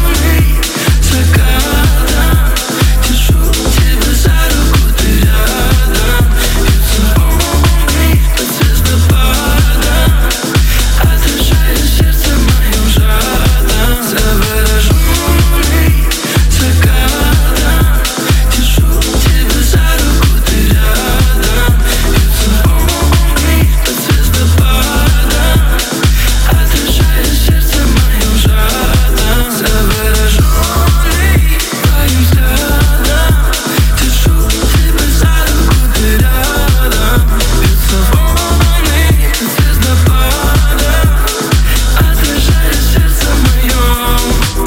Speaker 1: закатом, держу тебя за руку, ты рядом. Бьется волны под звездопадом, отражая сердце моим жадом. Завороженный закатом, держу тебя за руку, ты рядом. Бьется волны под звездопадом, отражая сердце моим жадом. Завороженный твоим взглядом, держу тебя за руку, ты рядом. Бьются волны под звездопадом, отражая сердце моем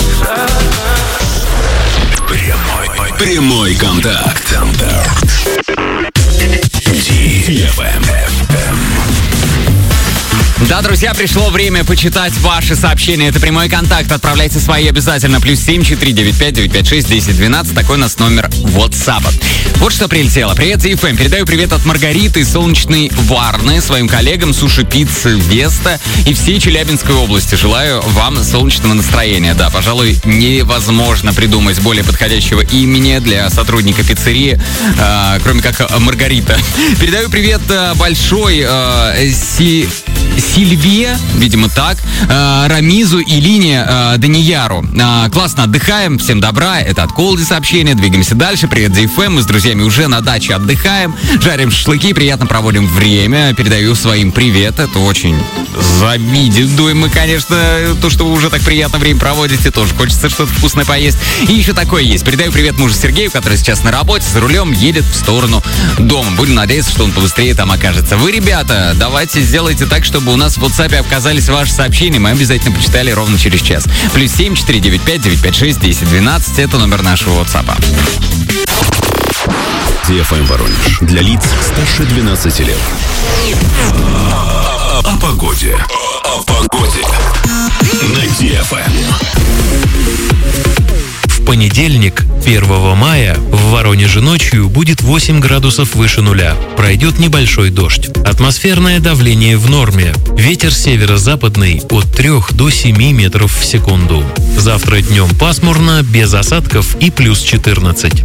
Speaker 1: жадом.
Speaker 2: Прямой, прямой контакт. ди эф эм.
Speaker 6: Да, друзья, пришло время почитать ваши сообщения. Это прямой контакт. Отправляйте свои обязательно. Плюс семь четыре девять пять девять пять шесть десять двенадцать. Такой у нас номер WhatsApp. Вот что прилетело. Привет, ди эф эм. Передаю привет от Маргариты из солнечной Варны, своим коллегам суши-пиццы Веста и всей Челябинской области. Желаю вам солнечного настроения. Да, пожалуй, невозможно придумать более подходящего имени для сотрудника пиццерии, э, кроме как Маргарита. Передаю привет э, большой э, си... Сильве, видимо так, э, Рамизу и Лине э, Данияру. Э, классно отдыхаем, всем добра. Это от Колди сообщение. Двигаемся дальше. Привет, ди эф эм. Мы с друзьями уже на даче отдыхаем, жарим шашлыки, приятно проводим время. Передаю своим привет. Это очень завидуем мы, конечно, то, что вы уже так приятно время проводите. Тоже хочется что-то вкусное поесть. И еще такое есть. Передаю привет мужу Сергею, который сейчас на работе, за рулем, едет в сторону дома. Будем надеяться, что он побыстрее там окажется. Вы, ребята, давайте сделайте так, чтобы у нас в WhatsApp оказались ваши сообщения. Мы обязательно почитали ровно через час. Плюс семь четыре девять пять девять пять шесть десять двенадцать. Это номер нашего WhatsApp.
Speaker 2: ди эф эм Воронеж. Для лиц старше двенадцати лет. О погоде. О погоде. На ди эф эм.
Speaker 16: В понедельник, первого мая, в Воронеже ночью будет восемь градусов выше нуля. Пройдет небольшой дождь. Атмосферное давление в норме. Ветер северо-западный от трёх до семи метров в секунду. Завтра днем пасмурно, без осадков и плюс четырнадцать.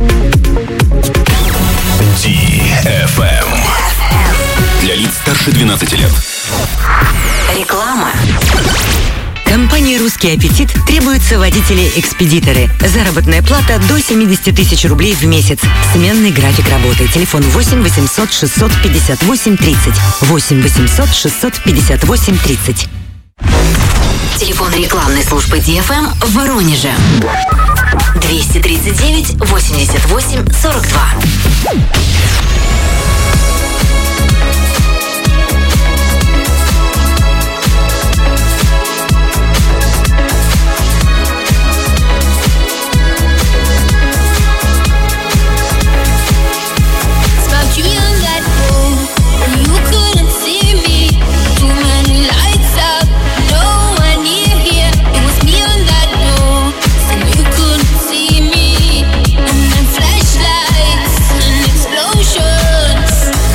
Speaker 2: ди эф эм. Для лиц старше двенадцати лет.
Speaker 17: Реклама.
Speaker 7: Компании «Русский аппетит» требуются водители-экспедиторы. Заработная плата до семьдесят тысяч рублей в месяц. Сменный график работы. Телефон восемь восемьсот шестьсот пятьдесят восемь тридцать. восемь восемьсот шестьсот пятьдесят восемь тридцать.
Speaker 17: Телефон рекламной службы ди эф эм в Воронеже. двести тридцать девять восемьдесят восемь сорок два.
Speaker 21: Flashlights and explosions.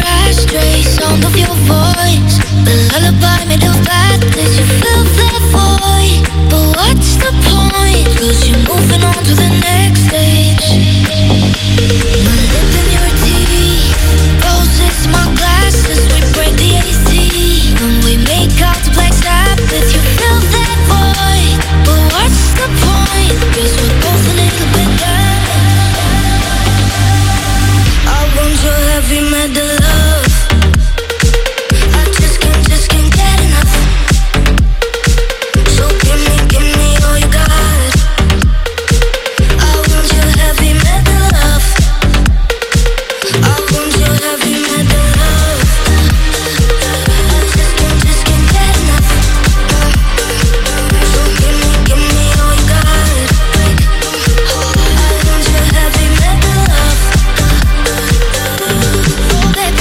Speaker 21: astray, sound of your voice. The lullaby made of bad things, you fill that void. But what's the point? Cause you're moving on to the next stage. My lip in your teeth, roses in my glasses, we break the A C. When we make out to Black Sabbath, you fill that void. But what's the point? Cause we're both a little bit down. I want your heavy metal love. I just can't, just can't get enough. So give me, give me all you got. I want your heavy metal love. I want your heavy metal love. I just can't, just can't get enough. So give me, give me all you got. I want your heavy metal love. Oh baby,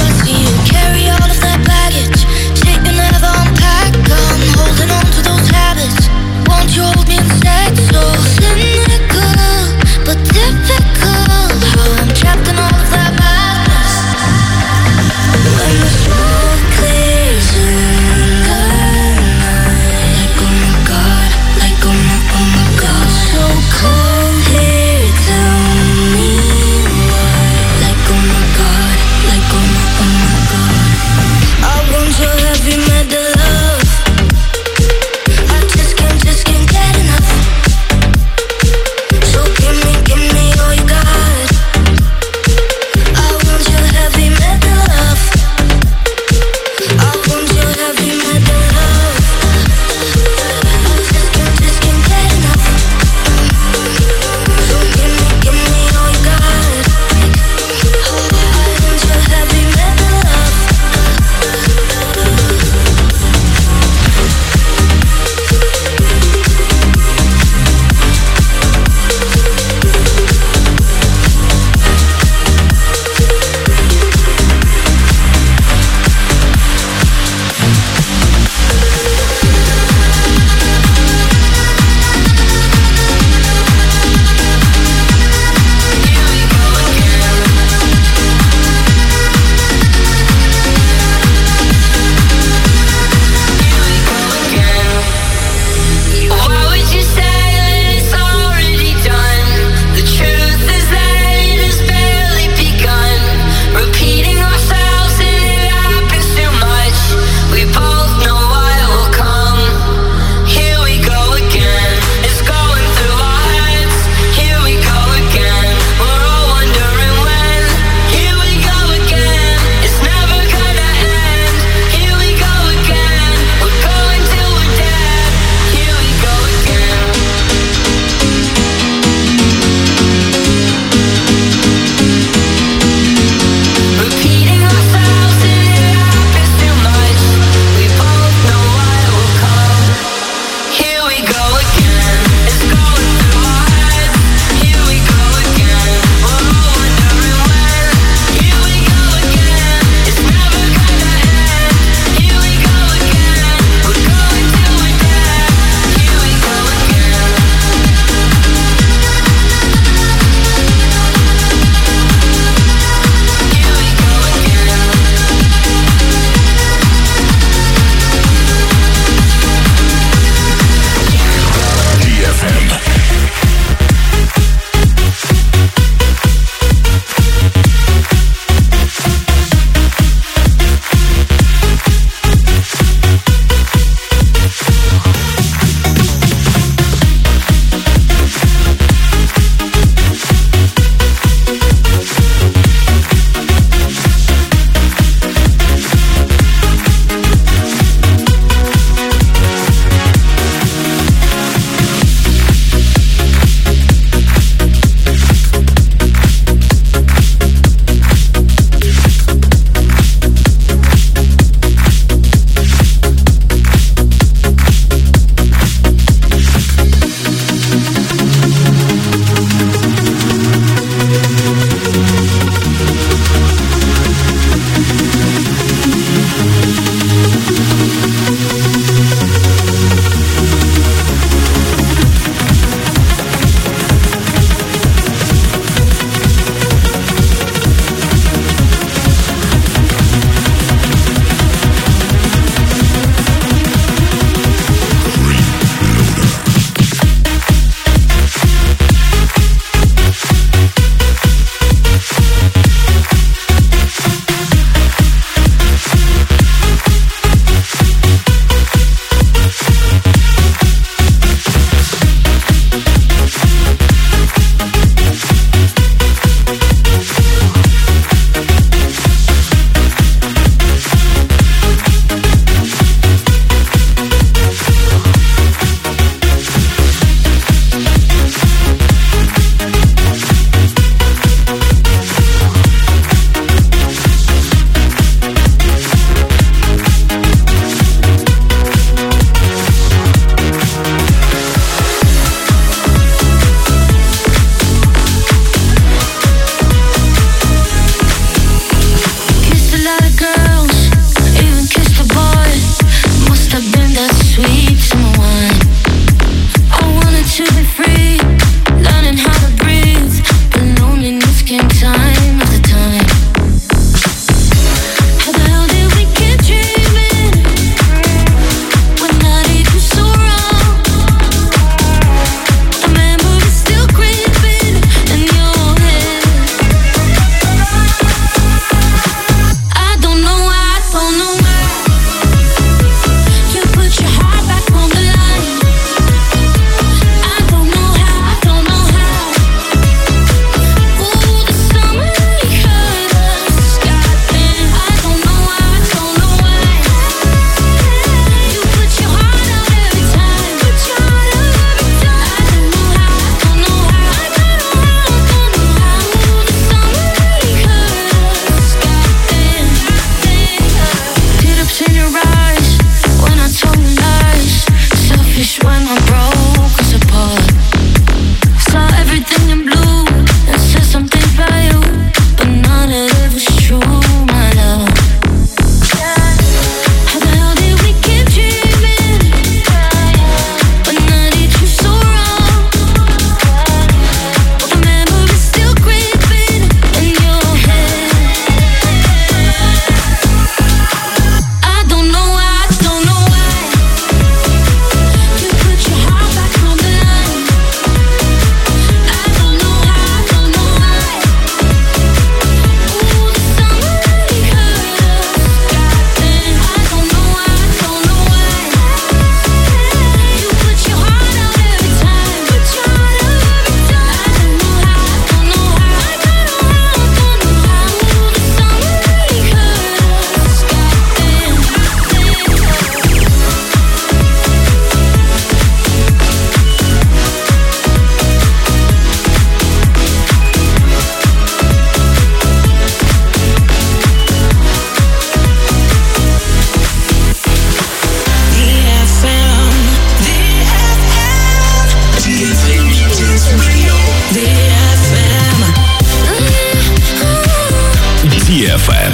Speaker 2: ди эф эм.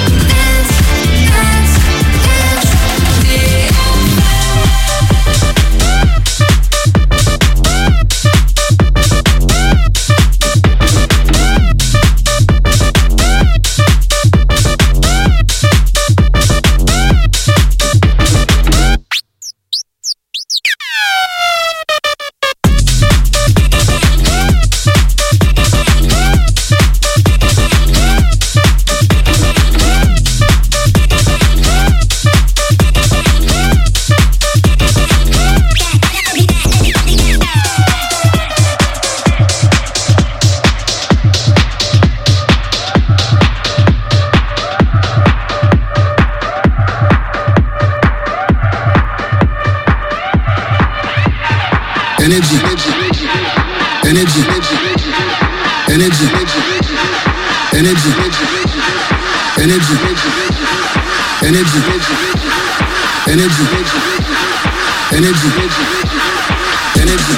Speaker 9: Energy, energy, energy, energy, energy, energy, energy, energy, energy,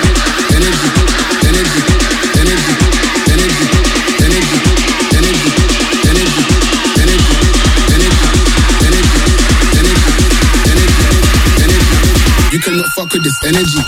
Speaker 9: you cannot fuck with this energy.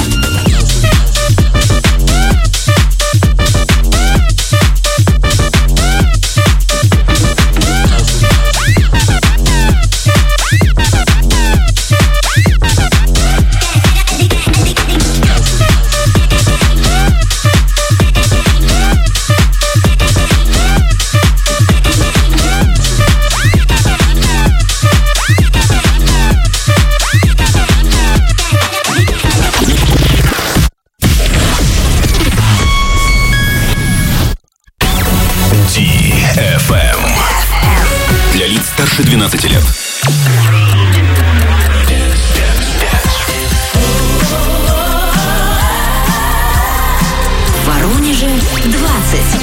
Speaker 2: Старше двенадцати лет.
Speaker 17: В Воронеже двадцать.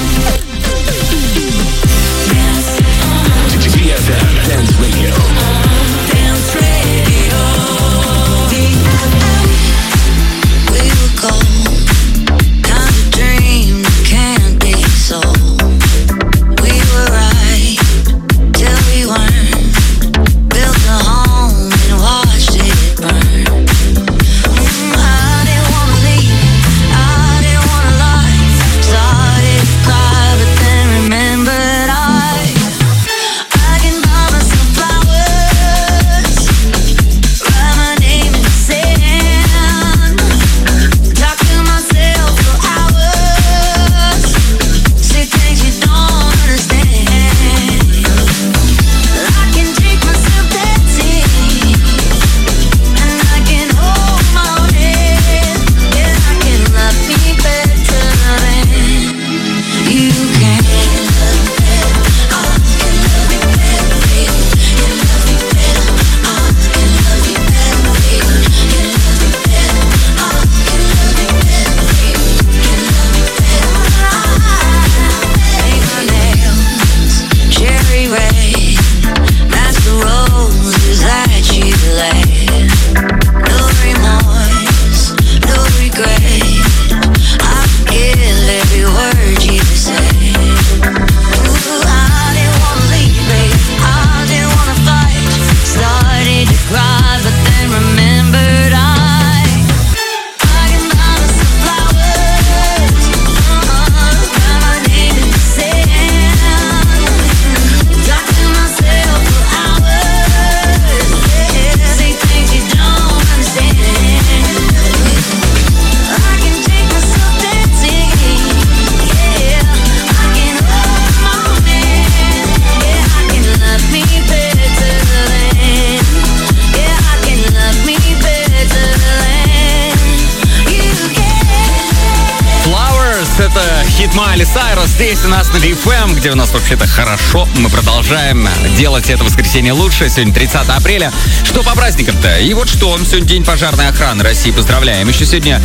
Speaker 6: Майли Сайрус здесь у нас на ди эф эм, где у нас вообще-то хорошо. Мы продолжаем делать это воскресенье лучше. Сегодня тридцатое апреля. Что по праздникам-то? И вот что, сегодня День пожарной охраны России. Поздравляем. Еще сегодня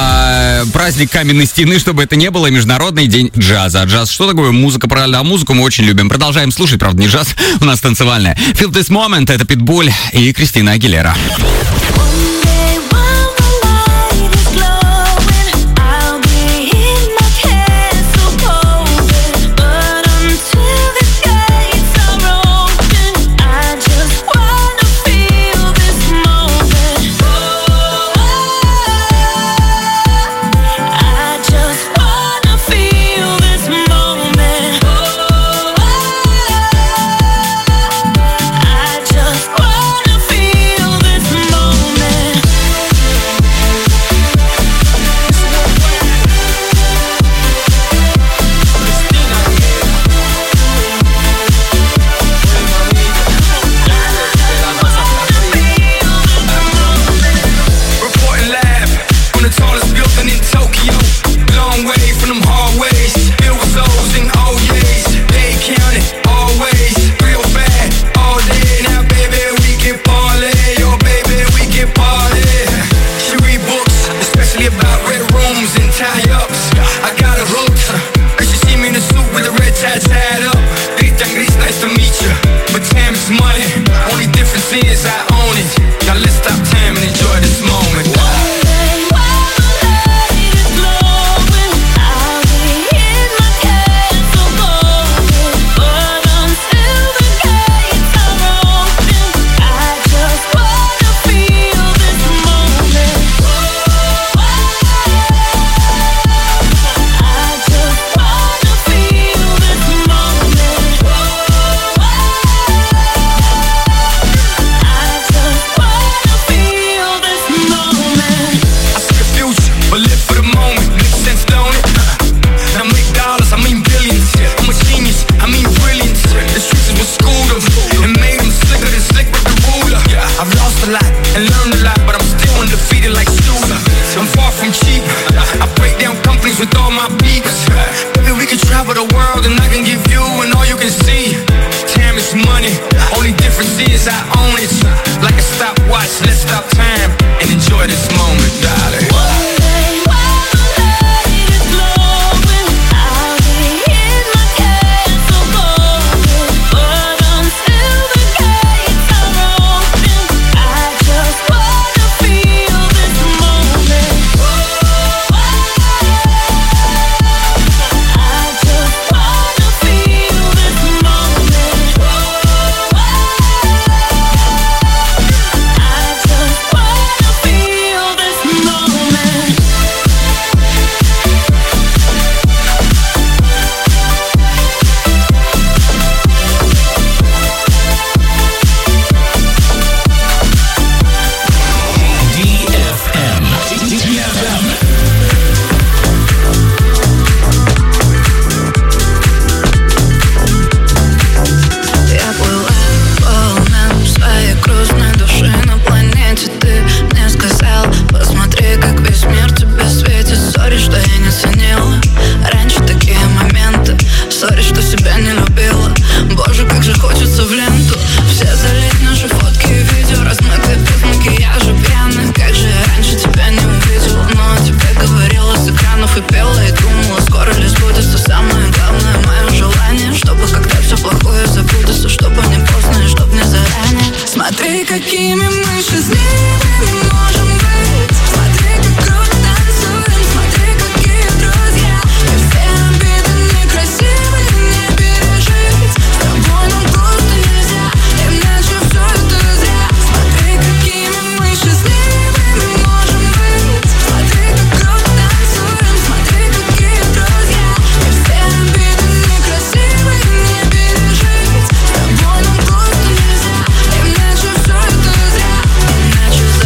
Speaker 6: э, праздник каменной стены, чтобы это не было, Международный день джаза. Джаз что такое? Музыка, правильно. А музыку мы очень любим. Продолжаем слушать, правда, не джаз, у нас танцевальная. Feel This Moment, это Питбуль и Кристина Агилера.
Speaker 21: So
Speaker 3: is money. Only difference is I own it. Now let's stop time and enjoy this moment. With all my peeps, maybe we can travel the world and I can give you and all you can see. Time is money, only difference is I own it. Like a stopwatch, let's stop time and enjoy this moment, darling.
Speaker 8: Just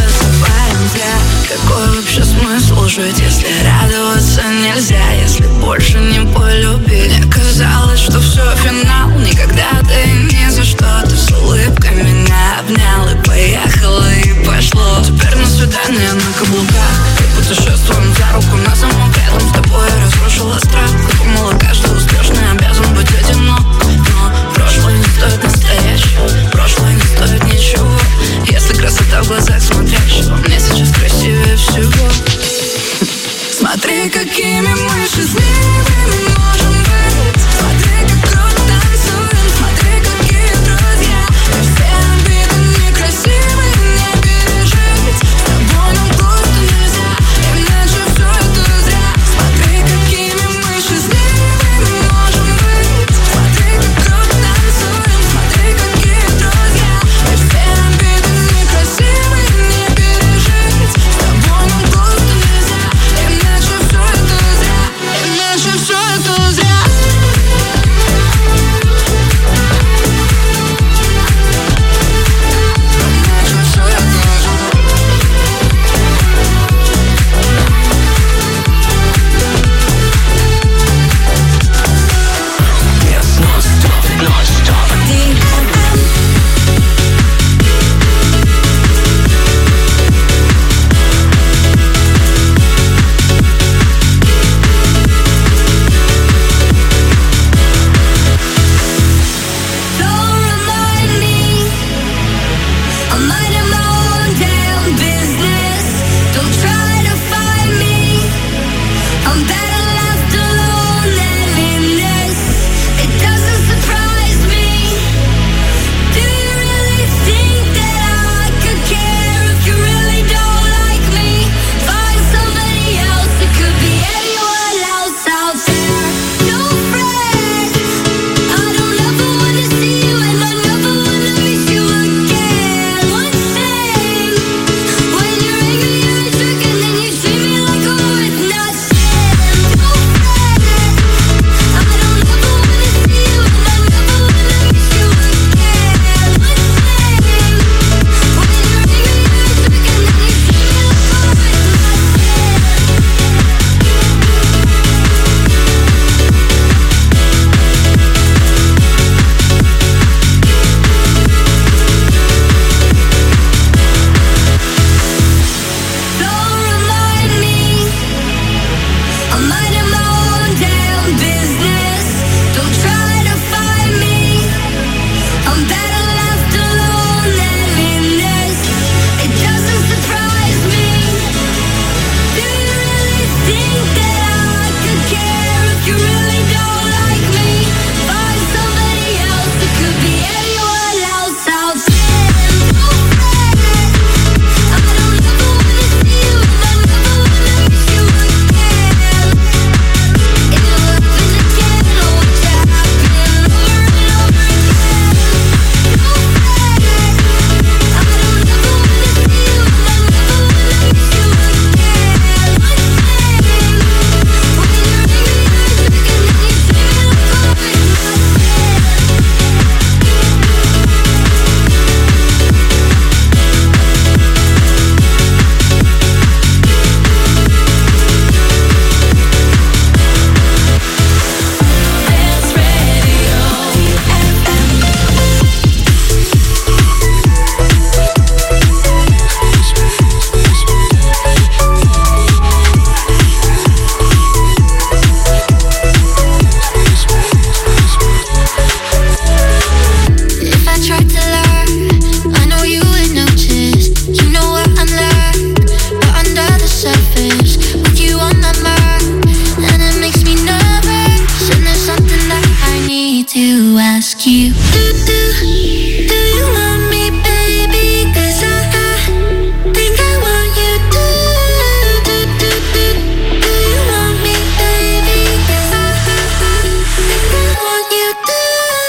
Speaker 21: ask you. Do, do, do you want me, baby? 'Cause I, I think I want you. Do, do, do, do, do you want me, baby? 'Cause I, I think I want you. Do,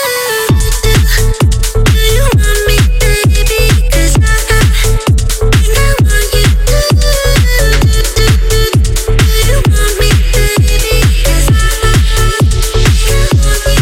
Speaker 21: do, do you want me, baby? 'Cause I, I think I want you. Do, do, do, do you want me, baby? 'Cause I, I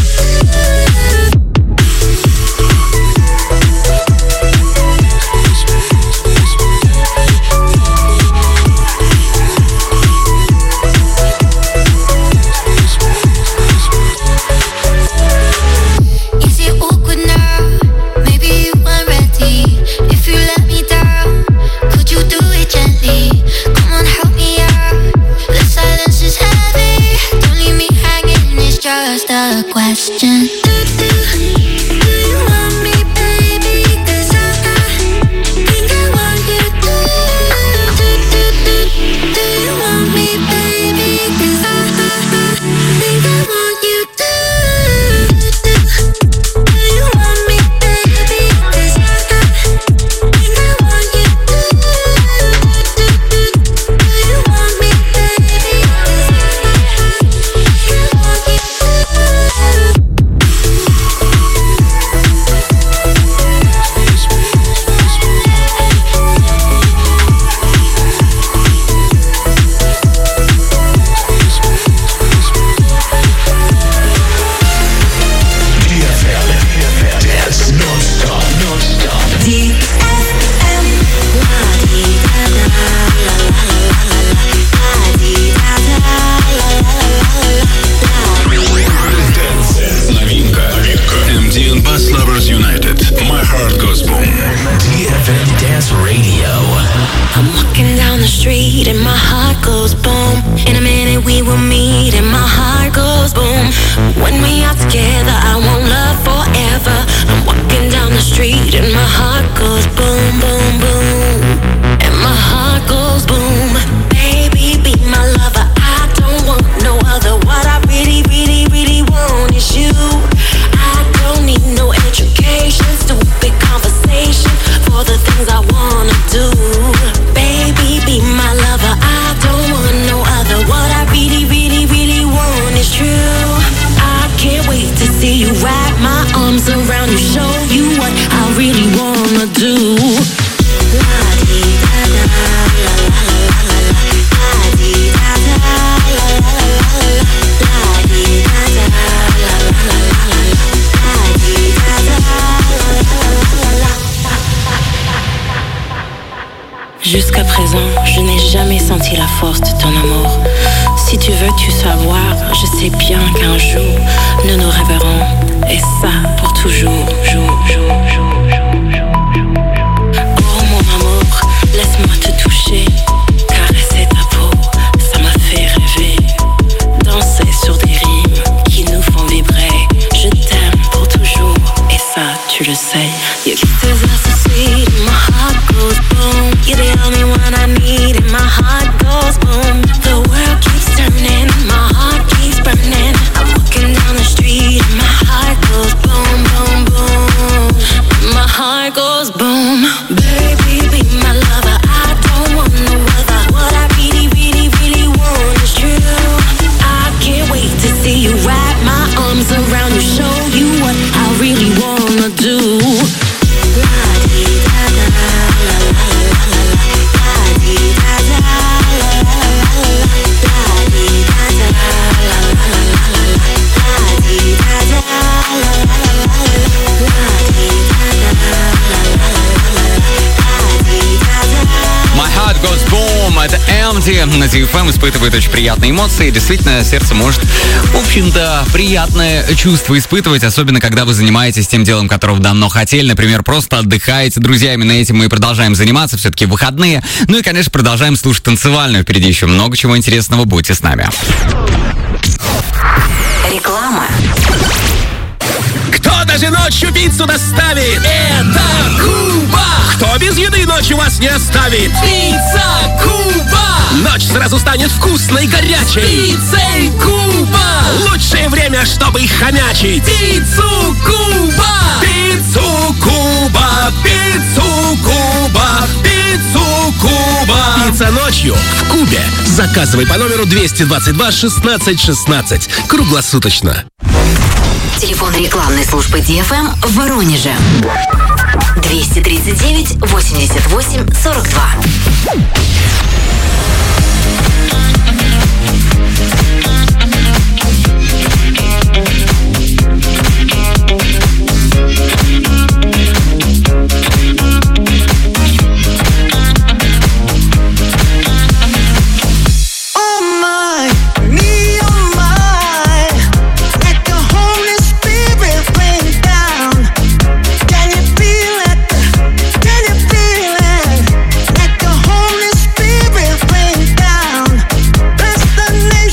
Speaker 21: Is it awkward now? Maybe you weren't ready. If you let me down, could you do it gently? Come on, help me out. The silence is heavy. Don't leave me hanging, it's just a question. Do, do, do you want me, baby? 'Cause I, I think I want you. Do, do, do, do, do you want me, baby? 'Cause I, I think I want you. Do, do, do you want me, baby? 'Cause I, I think I want you. Do, do, do, do you want me, baby? 'Cause I, I want you.
Speaker 1: Dance non-stop, non-stop.
Speaker 21: ди эф эм.
Speaker 22: Новинка. эм ди эн Bass Lovers United. My Heart Goes Boom.
Speaker 19: ди эф эм Dance Radio.
Speaker 5: I'm walking down the street and my heart goes boom. In a minute we will meet and my heart goes boom. When we are together I want love forever. I'm walking down the street and my heart goes boom, boom, boom. And my heart goes boom. Baby, be my lover, I don't want no other. What I really, really, really want is you. I don't need no education, stupid conversation for the things I wanna do. Baby, be my lover, I don't want no other. What I really, really, really want is true. I can't wait to see you wrap my arms around you, show you what I really wanna do. Jusqu'à présent, je n'ai jamais senti la force de ton amour. Si tu veux tout savoir, je sais bien qu'un jour, nous nous reverrons. Et ça, pour toujours, jour, jour, jour, jour, jour. Oh mon amour, laisse-moi te toucher, caresser ta peau, ça m'a fait rêver. Danser sur des rimes qui nous font vibrer. Je t'aime pour toujours, et ça, tu le sais. Your kisses are so sweet, my heart goes boom. You're the only one I need, and my heart goes boom. The world keeps turning, my heart keeps burning. I'm walking down the street, and my heart goes boom, boom, boom. My heart goes boom. Baby, be my lover, I don't want no other. What I really, really, really want is true. I can't wait to see you wrap my arms around you, show you what I really wanna do.
Speaker 6: My Heart Goes Boom. Это эм ди на ди эф эм испытывает очень приятные эмоции. Действительно, сердце может, в общем-то, приятное чувство испытывать, особенно когда вы занимаетесь тем делом, которого давно хотели. Например, просто отдыхаете. Друзья, именно этим мы и продолжаем заниматься. Все-таки выходные. Ну и, конечно, продолжаем слушать танцевальную. Впереди еще много чего интересного. Будьте с нами.
Speaker 17: Реклама.
Speaker 19: Кто даже ночью пиццу доставит. Это Куба! Кто без еды ночью вас не оставит? Пицца Куба! Ночь сразу станет вкусной, горячей. Пиццей Куба! Лучшее время, чтобы их хомячить. Пиццу Куба! Пиццу Куба! Пиццу Куба! Пиццу Куба! Пицца ночью в Кубе. Заказывай по номеру двести двадцать два шестнадцать шестнадцать. Круглосуточно.
Speaker 17: Телефон рекламной службы ди эф эм в Воронеже. двести тридцать девять восемьдесят восемь сорок два.
Speaker 18: Destination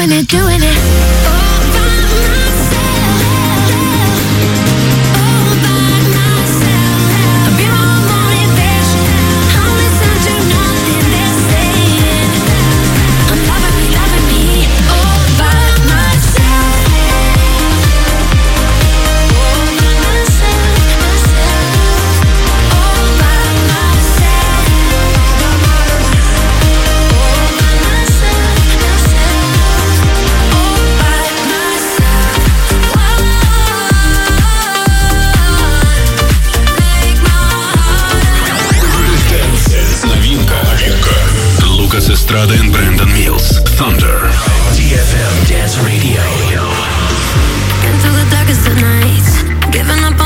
Speaker 21: doing it, doing it.
Speaker 2: Lucas Estrada and Brandon Mills. Thunder.
Speaker 1: D F M Dance Radio.
Speaker 8: Into the darkest of nights, giving up